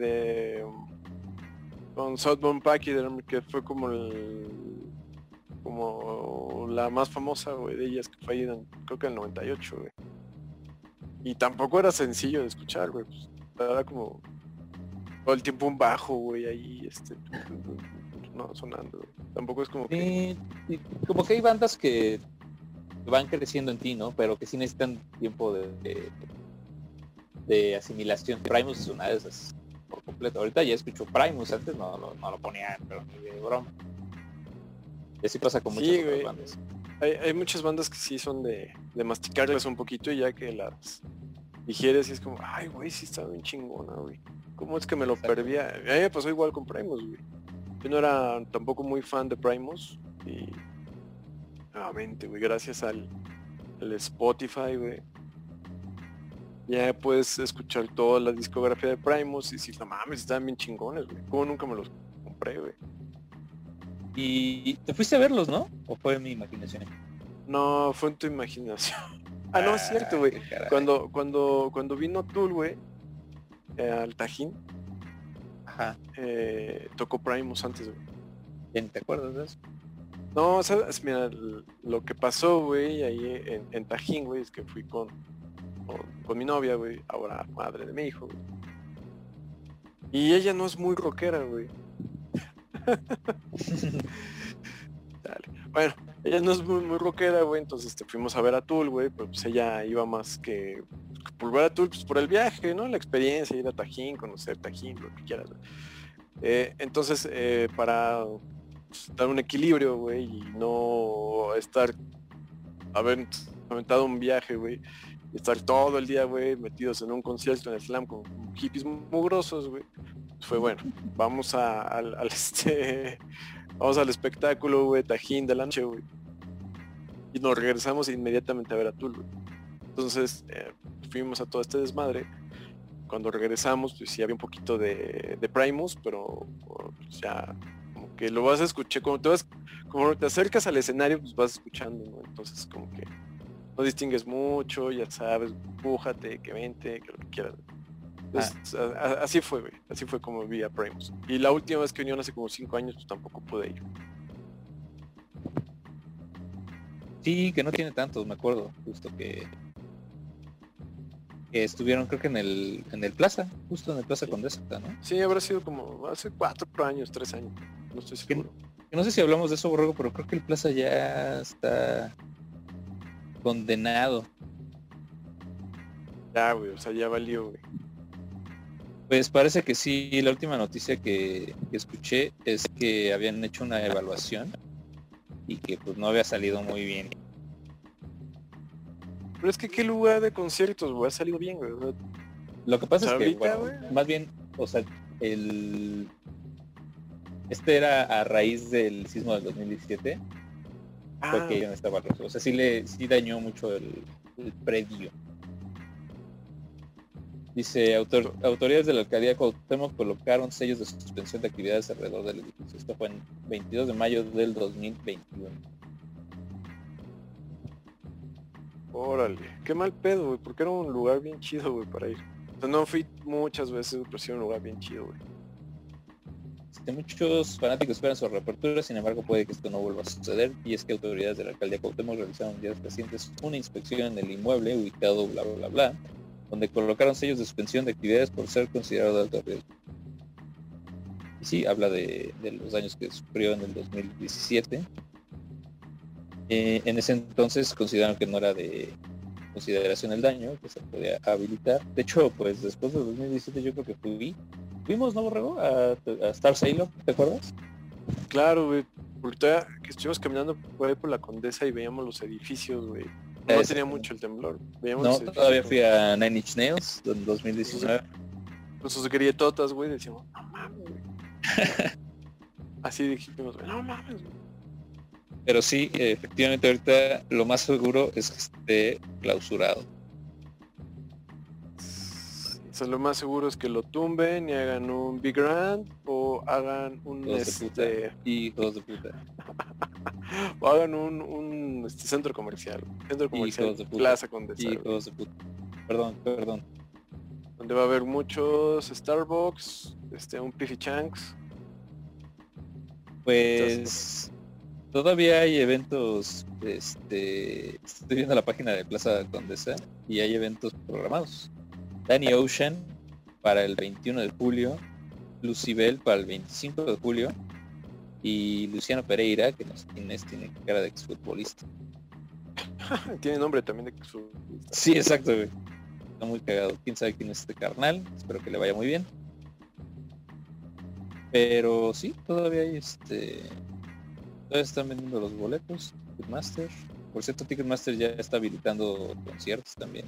con Southbound Pachyderm, que fue como la más famosa, güey, de ellas, que fue ahí creo que en el 98, güey. Y tampoco era sencillo de escuchar, güey, pues, era como todo el tiempo un bajo, güey, ahí, no, sonando, güey. Tampoco es como que... Sí, como que hay bandas que van creciendo en ti, ¿no? Pero que sí necesitan tiempo de asimilación. Primus es una de esas por completo. Ahorita ya escucho Primus, antes no lo ponía, pero ni de broma. Y así pasa con muchas otras bandas. Hay muchas bandas que sí son de masticarlas un poquito y ya que las digieres y es como, ay, güey, sí está bien chingona, güey. ¿Cómo es que me lo perdía? A mí me pasó igual con Primus, güey. Yo no era tampoco muy fan de Primus y nuevamente, güey, gracias al Spotify, güey, ya puedes escuchar toda la discografía de Primus y decir, no mames, están bien chingones, güey. ¿Cómo nunca me los compré, güey? Y te fuiste a verlos, ¿no? ¿O fue mi imaginación? No, fue en tu imaginación. No, es cierto, güey. Cuando vino Tool, güey, al Tajín, ajá, tocó Primus antes, güey. ¿Bien te acuerdas de eso? No, ¿sabes? Mira, lo que pasó, güey, ahí en Tajín, güey, es que fui con mi novia, güey, ahora madre de mi hijo, güey. Y ella no es muy rockera, güey. Dale. Bueno, ella no es muy rockera, güey, entonces fuimos a ver a Tool, güey, pero pues ella iba más que por ver a Tool, pues por el viaje, ¿no? La experiencia, ir a Tajín, conocer Tajín, lo que quieras, güey. Entonces, para pues, dar un equilibrio, güey, y no haber aventado un viaje, güey, y estar todo el día, güey, metidos en un concierto en el slam con hippies mugrosos, güey, pues fue bueno, vamos al espectáculo, güey, Tajín de la noche, güey, y nos regresamos inmediatamente a ver a Tool, güey. Entonces fuimos a todo este desmadre. Cuando regresamos, pues sí había un poquito de Primus, pero pues, ya como que lo vas a escuchar, como te acercas al escenario, pues vas escuchando, ¿no? Entonces como que no distingues mucho, ya sabes, pújate, que vente, que lo que quieras. Entonces, así fue, güey, así fue como vi a Primus. Y la última vez que vinieron hace como 5 años, pues tampoco pude ir. Sí, que no tiene tantos, me acuerdo, justo que estuvieron creo que en el Plaza, justo en el Plaza Condesa, ¿no? Sí, habrá sido como hace 4 años, 3 años, no estoy seguro. Que no sé si hablamos de eso, Borrego, pero creo que el Plaza ya está condenado. Ya, güey, o sea, ya valió, güey. Pues parece que sí, la última noticia que escuché es que habían hecho una evaluación y que pues no había salido muy bien. Pero es que qué lugar de conciertos, güey, ha salido bien, güey. Lo que pasa es que, ahorita, bueno, más bien, o sea, el Este era a raíz del sismo del 2017. Fue que ya no estaba roto. O sea, sí dañó mucho el predio. Dice, autoridades de la alcaldía Cuauhtémoc colocaron sellos de suspensión de actividades alrededor del edificio. Esto fue en 22 de mayo del 2021. Órale, qué mal pedo, güey, porque era un lugar bien chido, güey, para ir. O sea, no fui muchas veces, pero sí era un lugar bien chido, güey. Muchos fanáticos esperan su reapertura, sin embargo puede que esto no vuelva a suceder, y es que autoridades de la alcaldía Cuauhtémoc realizaron días recientes una inspección en el inmueble ubicado bla bla bla, donde colocaron sellos de suspensión de actividades por ser considerado de alto riesgo. Y sí, habla de los daños que sufrió en el 2017. En ese entonces consideraron que no era de consideración el daño, que se podía habilitar. De hecho, pues después del 2017 yo creo que fuimos, ¿no, Borrego? A Star Sailor, ¿te acuerdas? Claro, güey, porque todavía que estuvimos caminando por ahí por la Condesa y veíamos los edificios, güey. No tenía mucho el temblor. No, todavía fui a Nine Inch Nails en 2019. Con sus grietotas, güey, decíamos, no mames, güey. Así dijimos, güey, no mames, güey. Pero sí, efectivamente ahorita lo más seguro es que esté clausurado. O sea, lo más seguro es que lo tumben y hagan un Big Grand o hagan un hijos de puta. o hagan un centro comercial. Centro comercial, Plaza Condesa. Hijos de puta. Perdón. Donde va a haber muchos Starbucks, un Piffy Chanks. Pues entonces, todavía hay eventos, estoy viendo la página de Plaza Condesa y hay eventos programados. Danny Ocean para el 21 de julio, Lucibel para el 25 de julio y Luciano Pereira, que no sé quién es, tiene cara de exfutbolista. Tiene nombre también de exfutbolista. Sí, exacto, güey. Está muy cagado. Quién sabe quién es este carnal, espero que le vaya muy bien. Pero sí, todavía hay todavía están vendiendo los boletos. Ticketmaster. Por cierto, Ticketmaster ya está habilitando conciertos también.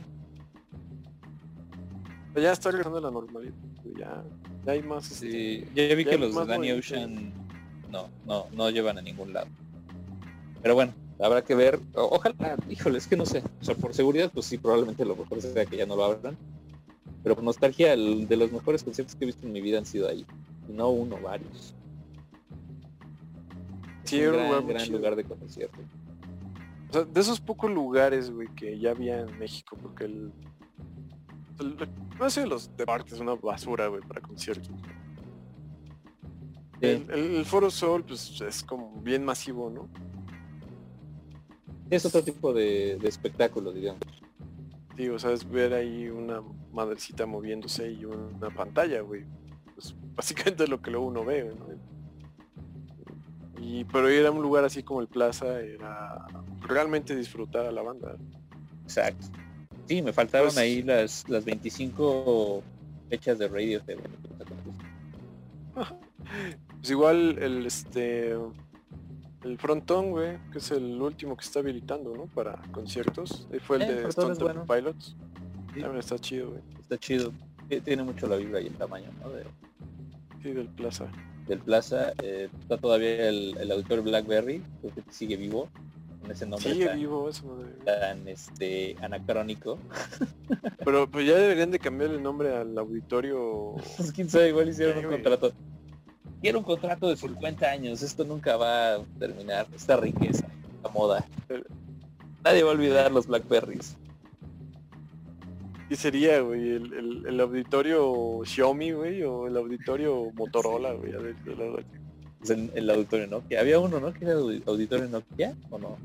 Ya está regresando a la normalidad. Ya hay más. Sí, ya vi que los de Danny Ocean no llevan a ningún lado. Pero bueno, habrá que ver. Ojalá, híjole, es que no sé. O sea, por seguridad, pues sí, probablemente lo mejor sea que ya no lo abran. Pero por nostalgia, de los mejores conciertos que he visto en mi vida han sido ahí. Y no uno, varios. Sí, es un gran lugar de concierto. O sea, de esos pocos lugares, güey, que ya había en México, porque no sé, los de parte es una basura, güey, para conciertos. Sí. El Foro Sol, pues es como bien masivo, ¿no? Es otro tipo de espectáculo, digamos. Sí, o sea, es ver ahí una madrecita moviéndose y una pantalla, güey. Pues básicamente es lo que luego uno ve, ¿no? Pero ir a un lugar así como el Plaza era realmente disfrutar a la banda. Exacto. Sí, me faltaron pues, ahí las 25 fechas de Radiohead. Pues igual el Frontón, güey, que es el último que está habilitando, ¿no? Para conciertos. Fue el de Stone Temple Pilots. Sí. También está chido, güey. Está chido. Tiene mucho la vibra y el tamaño, ¿no? Sí, del Plaza. Del Plaza. Está todavía el auditorio Blackberry, creo que sigue vivo. Con ese nombre sigue vivo, eso tan anacrónico. Pero ya deberían de cambiar el nombre al auditorio. Pues quién sabe, igual hicieron un contrato. Quiero un contrato de 50 años, esto nunca va a terminar, esta riqueza, esta moda. Nadie va a olvidar los Blackberries. ¿Qué sería, güey? ¿El auditorio Xiaomi, güey? ¿O el auditorio Motorola, güey? Es el auditorio Nokia. Había uno, ¿no? Que era auditorio Nokia, ¿o no?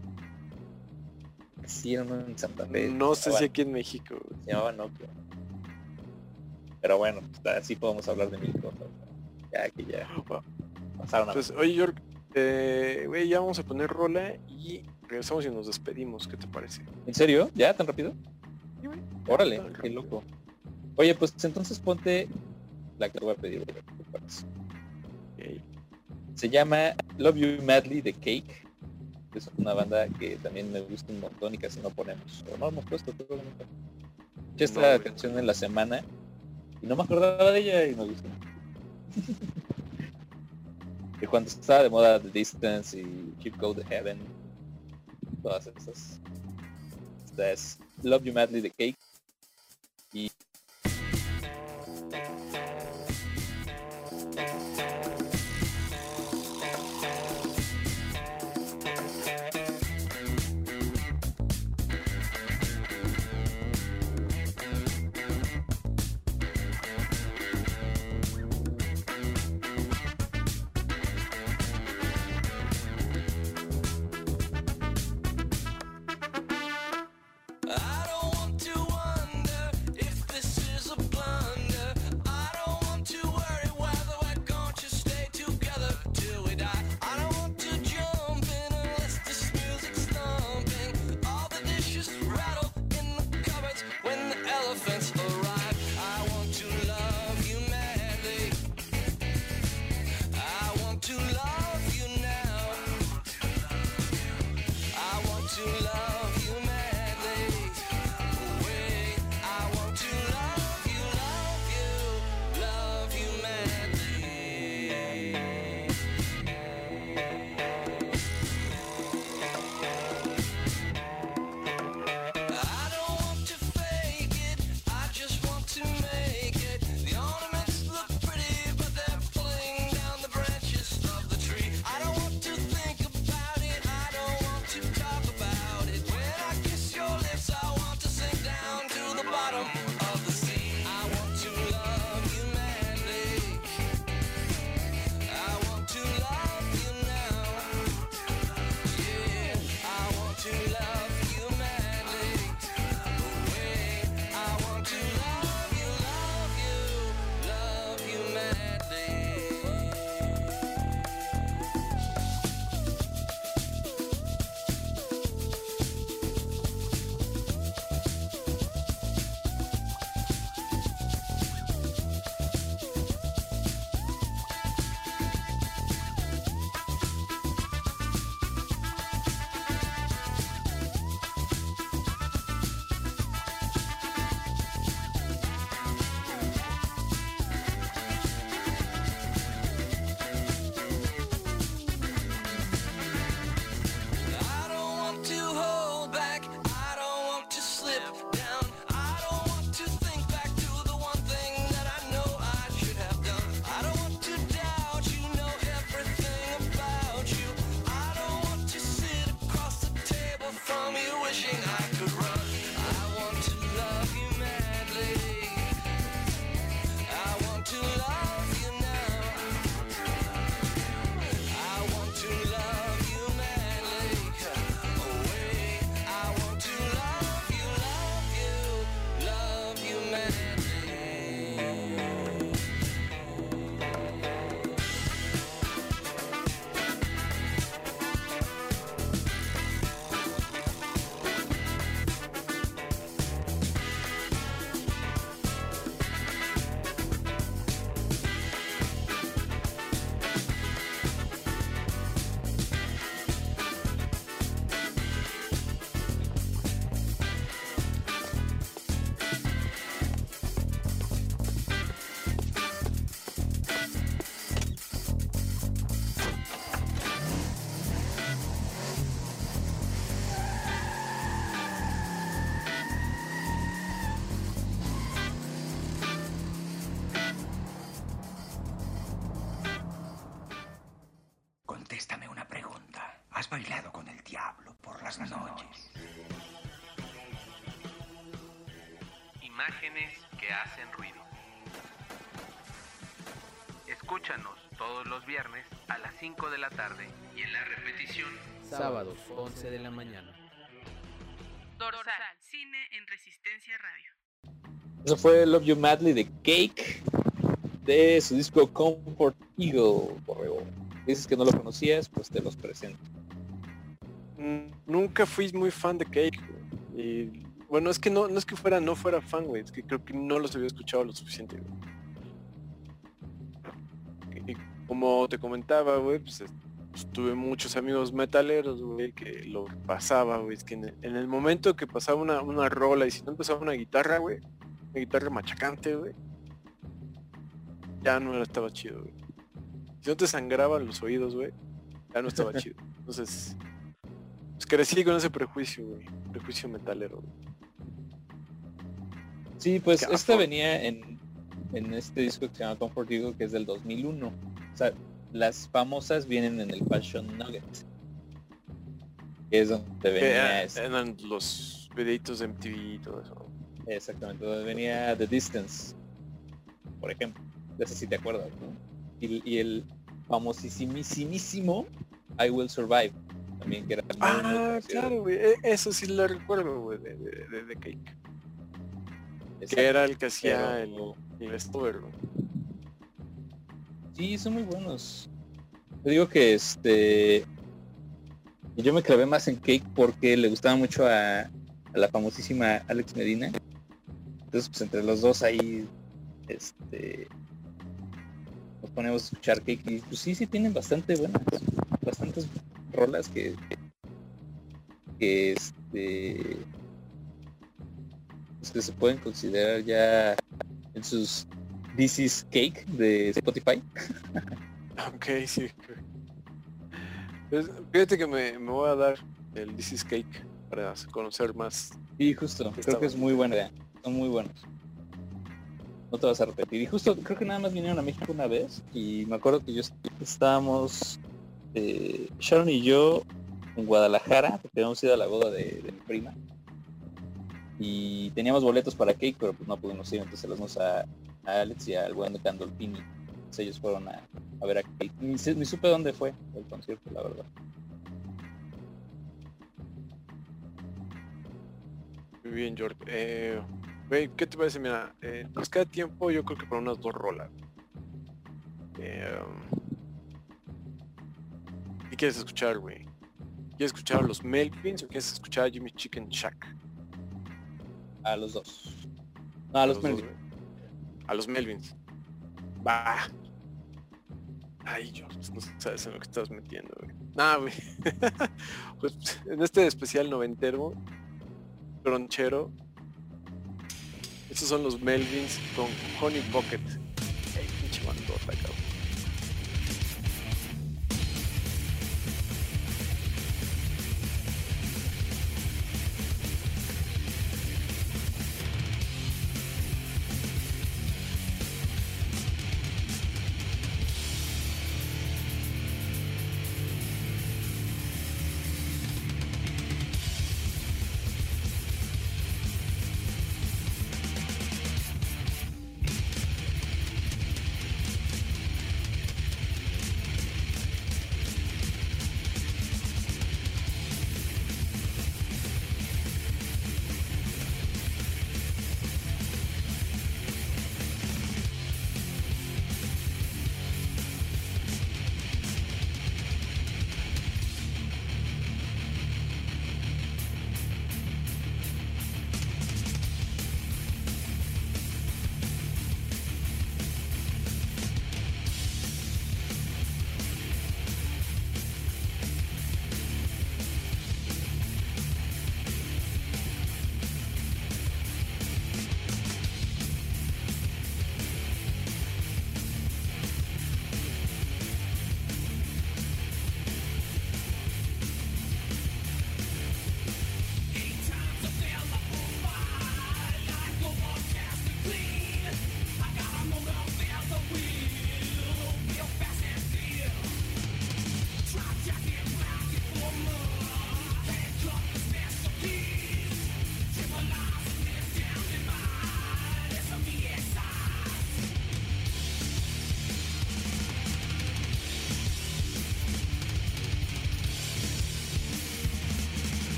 Sí, era uno en Santa Fe. No sé si aquí en México, güey. Se llamaba Nokia. Pero bueno, así podemos hablar de mil cosas. Ya que ya pasaron a... Pues, oye, York, güey, ya vamos a poner rola y regresamos y nos despedimos. ¿Qué te parece? ¿En serio? ¿Ya? ¿Tan rápido? Sí, güey. Órale, qué loco. Oye, pues entonces ponte la que te voy a pedir, ¿qué te parece? Okay. Se llama Love You Madly de Cake. Es una banda que también me gusta un montón y casi no ponemos. O no hemos puesto probablemente. Escuché esta canción en la semana y no me acordaba de ella y me gustó. de cuando estaba de moda The Distance y Keep Go to Heaven, todas esas. Esta es Love You Madly de Cake. Y Contéstame una pregunta. ¿Has bailado con el diablo por las noches? Imágenes que hacen ruido. Escúchanos todos los viernes a las 5 de la tarde y en la repetición sábados 11 de la mañana. Dorsal, cine en Resistencia Radio. Eso fue Love You Madly de Cake, de su disco Comfort Eagle. Borrego. Dices que no lo conocías, pues te los presento. Nunca fui muy fan de Cake. Y bueno, es que no es que no fuera fan, güey. Es que creo que no los había escuchado lo suficiente, güey. Y como te comentaba, güey, pues tuve muchos amigos metaleros, güey, que lo que pasaba, güey, es que en el momento que pasaba una rola y si no empezaba una guitarra, güey, una guitarra machacante, güey, ya no estaba chido, güey. si no te sangraban los oídos, güey, ya no estaba chido. Entonces, pues crecí con ese prejuicio, güey. Prejuicio metalero, güey. Sí, pues esta venía en este disco que se llama Comfort Eagle, que es del 2001. O sea, las famosas vienen en el Passion Nugget, que es donde venía... Eran los videitos de MTV y todo eso. Exactamente, donde venía The Distance, por ejemplo. De ese sí te acuerdas, ¿no? Y el famosísimo I Will Survive, también, que era muy claro, güey. Eso sí lo recuerdo, güey, de Cake. Que era el que hacía el Stover, güey. Sí, son muy buenos. Te digo que yo me clavé más en Cake porque le gustaba mucho a la famosísima Alex Medina. Entonces, pues entre los dos ahí nos ponemos a escuchar Cake y pues sí tienen bastantes rolas que se pueden considerar ya en sus This is Cake de Spotify. Ok, sí. Pues, fíjate que me voy a dar el This is Cake para conocer más. Sí, justo, creo que es muy buena idea. Son muy buenos. No te vas a repetir. Y justo creo que nada más vinieron a México una vez y me acuerdo que estábamos Sharon y yo en Guadalajara, porque habíamos ido a la boda de mi prima y teníamos boletos para Cake, pero pues no pudimos ir, entonces se los dimos a Alex y al buen de Gandolfini. Entonces ellos fueron a ver a Cake. Ni supe dónde fue el concierto, la verdad. Muy bien, George. Güey, ¿qué te parece? Mira, nos queda tiempo, yo creo que para unas 2 rolas. ¿Qué quieres escuchar, güey? ¿Quieres escuchar a los Melvins o quieres escuchar a Jimmy Chicken Shack? A los dos. No, a los Melvins. A los Melvins. Va. Ay, George, no sabes en lo que estás metiendo, güey. Nah, güey. Pues en este especial noventero, tronchero, estos son los Melvins con Honey Pocket. Ay, pinche bandota, cabrón.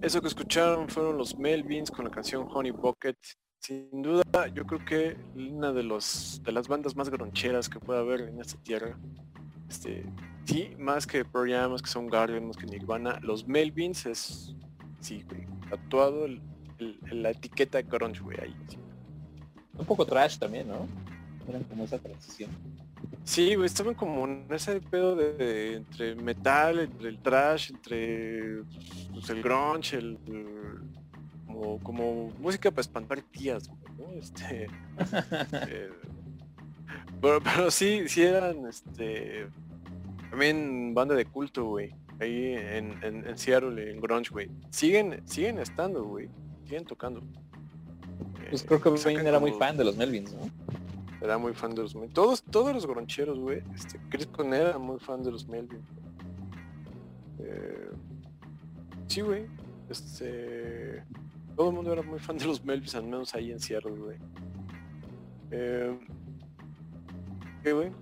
Eso que escucharon fueron los Melvins con la canción Honey Bucket. Sin duda, yo creo que una de las bandas más groncheras que puede haber en esta tierra. Sí, más que Pearl Jam, más que Soundgarden, más que Nirvana, los Melvins es, sí, güey, tatuado la etiqueta grunge, güey, ahí. Sí. Un poco trash también, ¿no? Eran como esa transición. Sí, güey, estaban como en ese pedo de entre metal, entre el trash, entre pues, el grunge, como música para espantar tías, güey, ¿no? Pero sí eran también banda de culto, güey. Ahí en Seattle, en grunge, güey. Siguen estando, güey. Siguen tocando. Pues creo que Wayne era muy fan de los Melvins, ¿no? Era muy fan de los Melvins. Todos los groncheros, güey. Chris Cornell era muy fan de los Melvins. Sí, güey. Todo el mundo era muy fan de los Melvins, al menos ahí en Seattle, güey. ¿Qué, güey?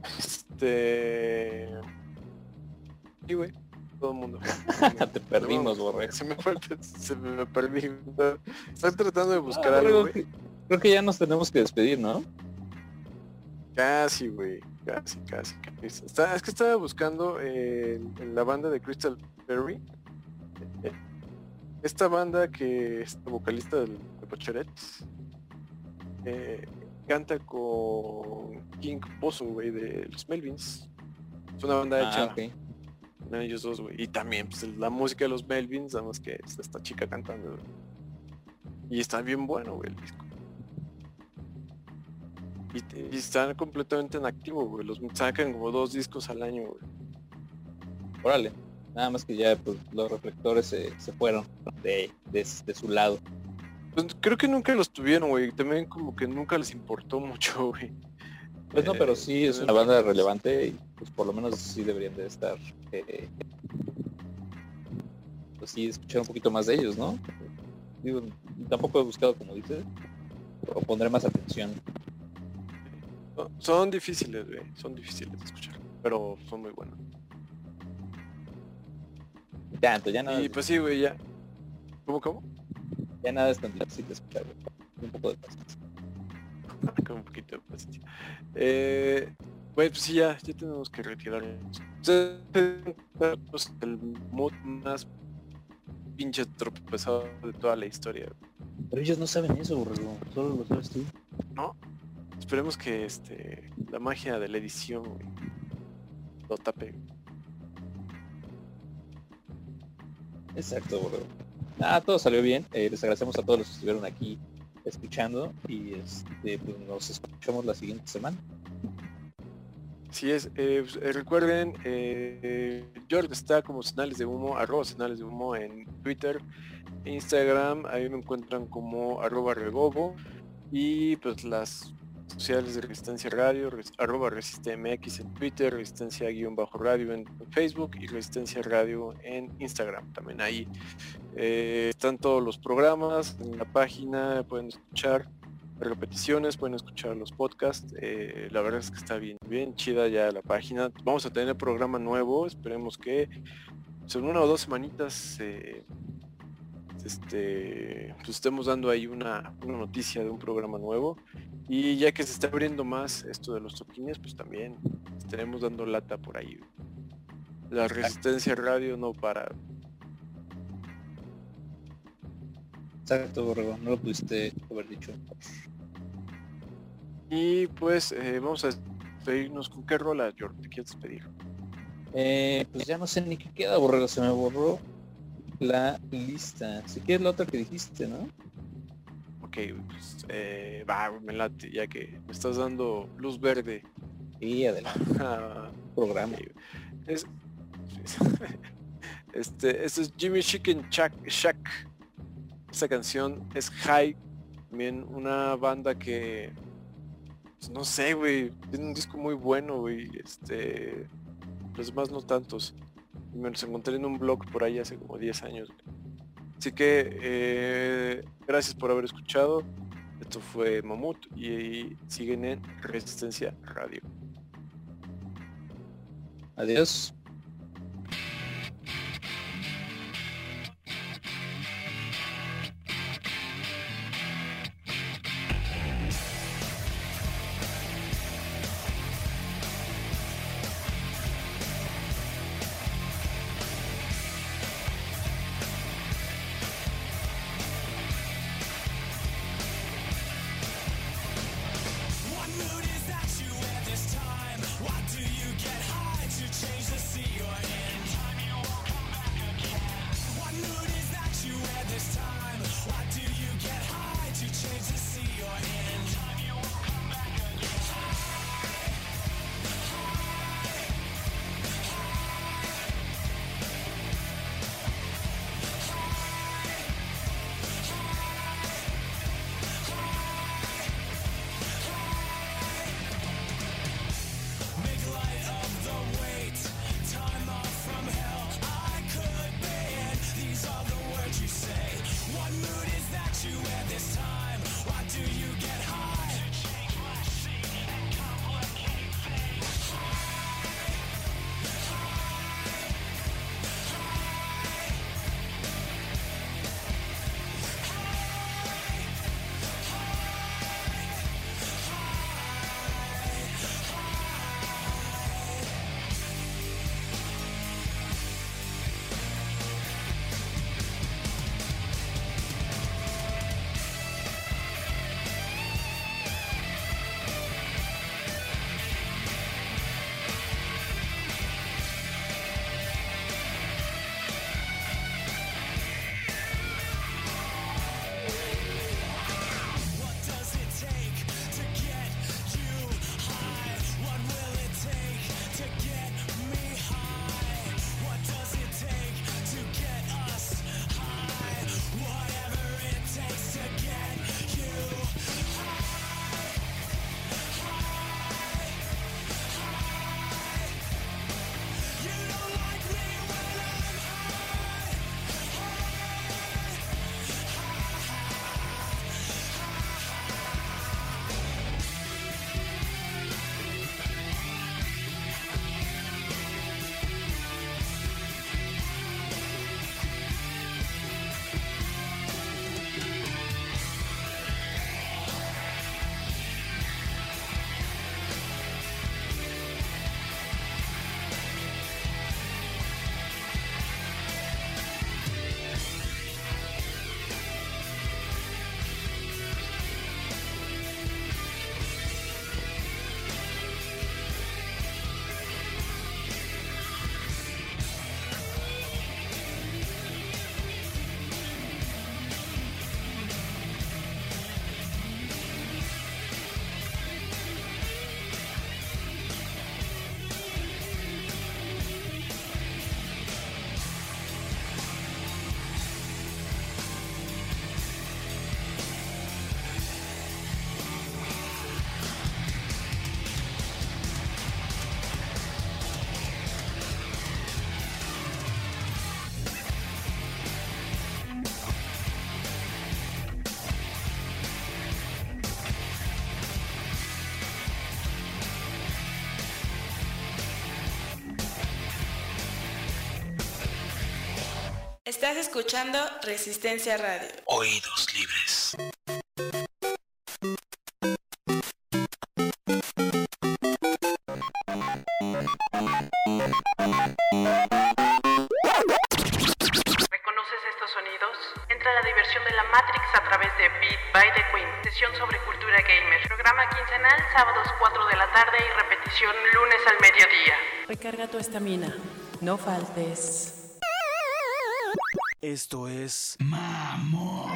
Sí, güey. Todo el mundo. Te perdimos, borrego. Se me perdí. Estoy tratando de buscar algo, güey. Creo que ya nos tenemos que despedir, ¿no? Casi, güey. Casi. Es que estaba buscando la banda de Crystal Perry. Esta banda que es la vocalista de Pocherets. Canta con King Pozo, güey, de los Melvins. Es una banda hecha con ellos dos, güey. Y también, pues, la música de los Melvins, nada más que esta chica cantando, güey. Y está bien bueno, güey, el disco. Y están completamente en activo, güey. Los sacan como 2 discos al año, güey. Órale. Nada más que ya pues, los reflectores se fueron de su lado. Pues creo que nunca los tuvieron, güey. También como que nunca les importó mucho, güey. Pues no, pero sí es una banda relevante y pues por lo menos sí deberían de estar pues sí escuchar un poquito más de ellos, ¿no? Digo, tampoco he buscado como dices, pero pondré más atención. No, son difíciles, güey. Son difíciles de escuchar, pero son muy buenos. Ya nada. Y pues sí, güey, ya. ¿Cómo? Ya nada es tan difícil de escuchar, güey. Un poco de paciencia. Con un poquito de paciencia. Güey, pues sí, ya tenemos que retirarnos. El mood más pinche tropezado de toda la historia. Pero ellos no saben eso, borrego. Solo lo sabes tú. No. Esperemos que la magia de la edición, güey, lo tape. Exacto, borrego. Todo salió bien. Les agradecemos a todos los que estuvieron aquí escuchando y pues nos escuchamos la siguiente semana. Así es, recuerden, George está como Señales de Humo, @Señales de Humo en Twitter, Instagram, ahí me encuentran como @regobo, y pues las sociales de Resistencia Radio, @ResisteMX en Twitter, Resistencia_Radio en Facebook y Resistencia Radio en Instagram. También ahí están todos los programas en la página, pueden escuchar repeticiones, pueden escuchar los podcasts. La verdad es que está bien chida ya la página. Vamos a tener programa nuevo, esperemos que pues, en 1 o 2 semanitas pues estemos dando ahí una noticia de un programa nuevo. Y ya que se está abriendo más esto de los toquines, pues también estaremos dando lata por ahí. La Resistencia Radio no para. Exacto, borrego, no lo pudiste haber dicho. Y pues vamos a despedirnos. ¿Con qué rola, George, te quieres despedir? Pues ya no sé ni qué queda, borrego, se me borró la lista. Si quieres la otra que dijiste, ¿no? Ok, pues me late, ya que me estás dando luz verde. Y adelante. Programa. Okay. Este es Jimmy Chicken Shack. Esta canción es High, también una banda que pues, no sé, güey, tiene un disco muy bueno, güey. Los demás no tantos. Me los encontré en un blog por ahí hace como 10 años. Así que gracias por haber escuchado. Esto fue Mamut y siguen en Resistencia Radio. Adiós. Estás escuchando Resistencia Radio. Oídos libres. ¿Reconoces estos sonidos? Entra a la diversión de la Matrix a través de Beat by the Queen, sesión sobre cultura gamer. Programa quincenal, sábados 4 de la tarde y repetición lunes al mediodía. Recarga tu estamina. No faltes. Esto es Mamut.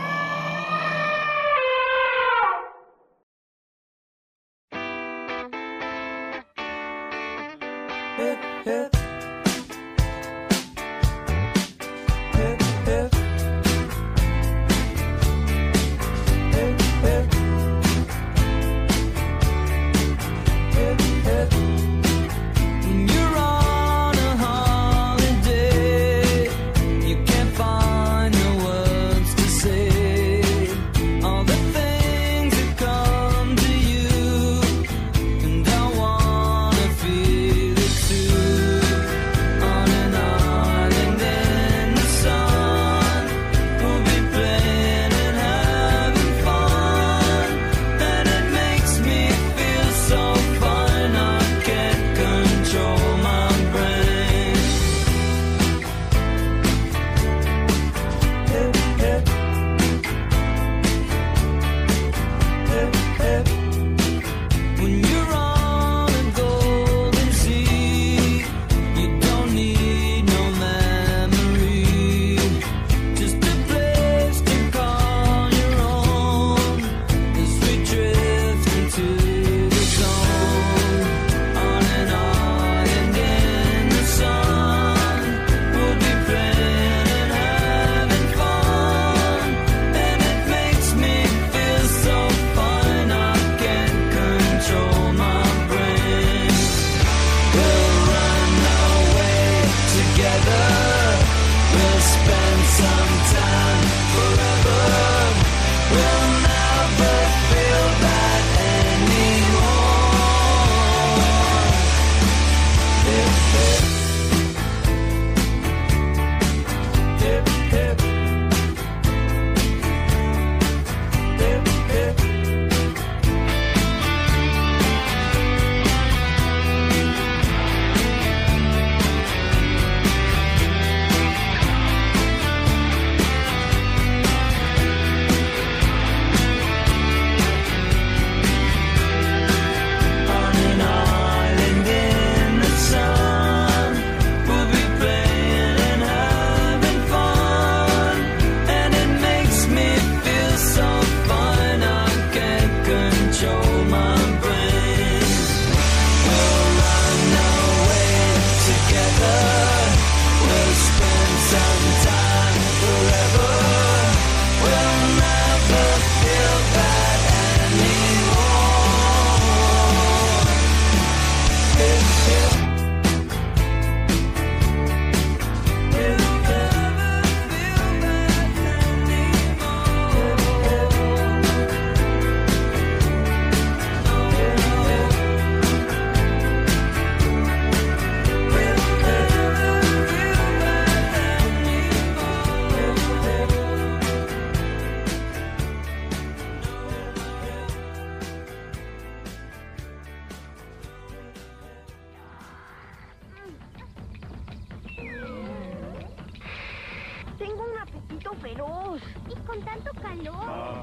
Tengo un apetito feroz. Y con tanto calor.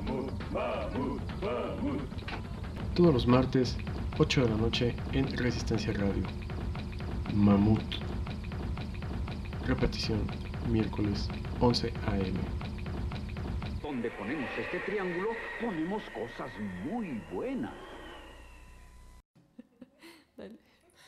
Todos los martes, 8 de la noche, en Resistencia Radio. Mamut. Repetición, miércoles, 11 a.m. Donde ponemos este triángulo, ponemos cosas muy buenas. Dale.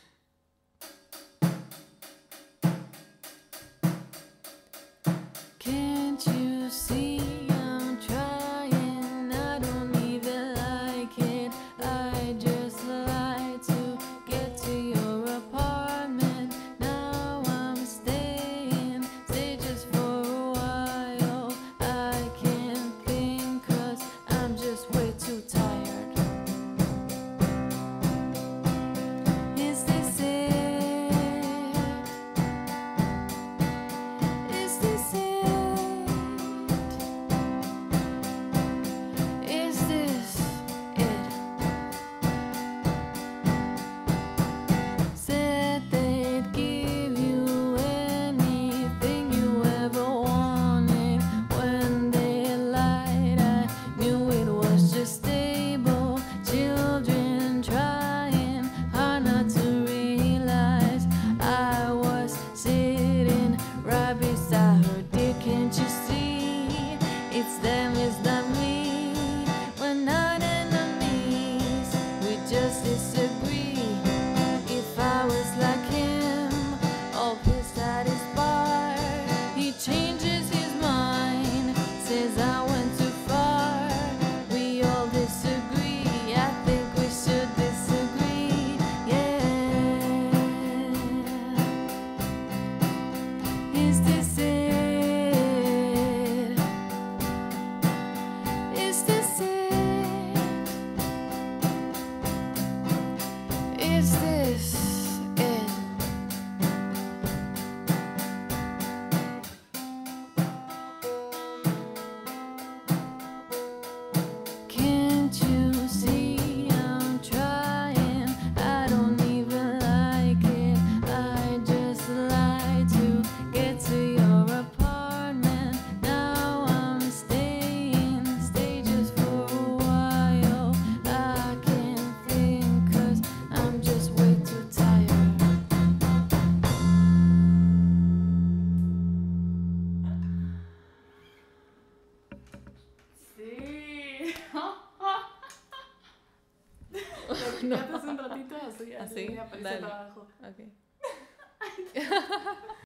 Can't you see I'm trying? I don't even like it. I just like to get to your apartment. Now I'm staying, stay just for a while. I can't think 'cause I'm just way too tired. no. Hace un ratito así, ¿Así? aparece Dale. abajo. Ok.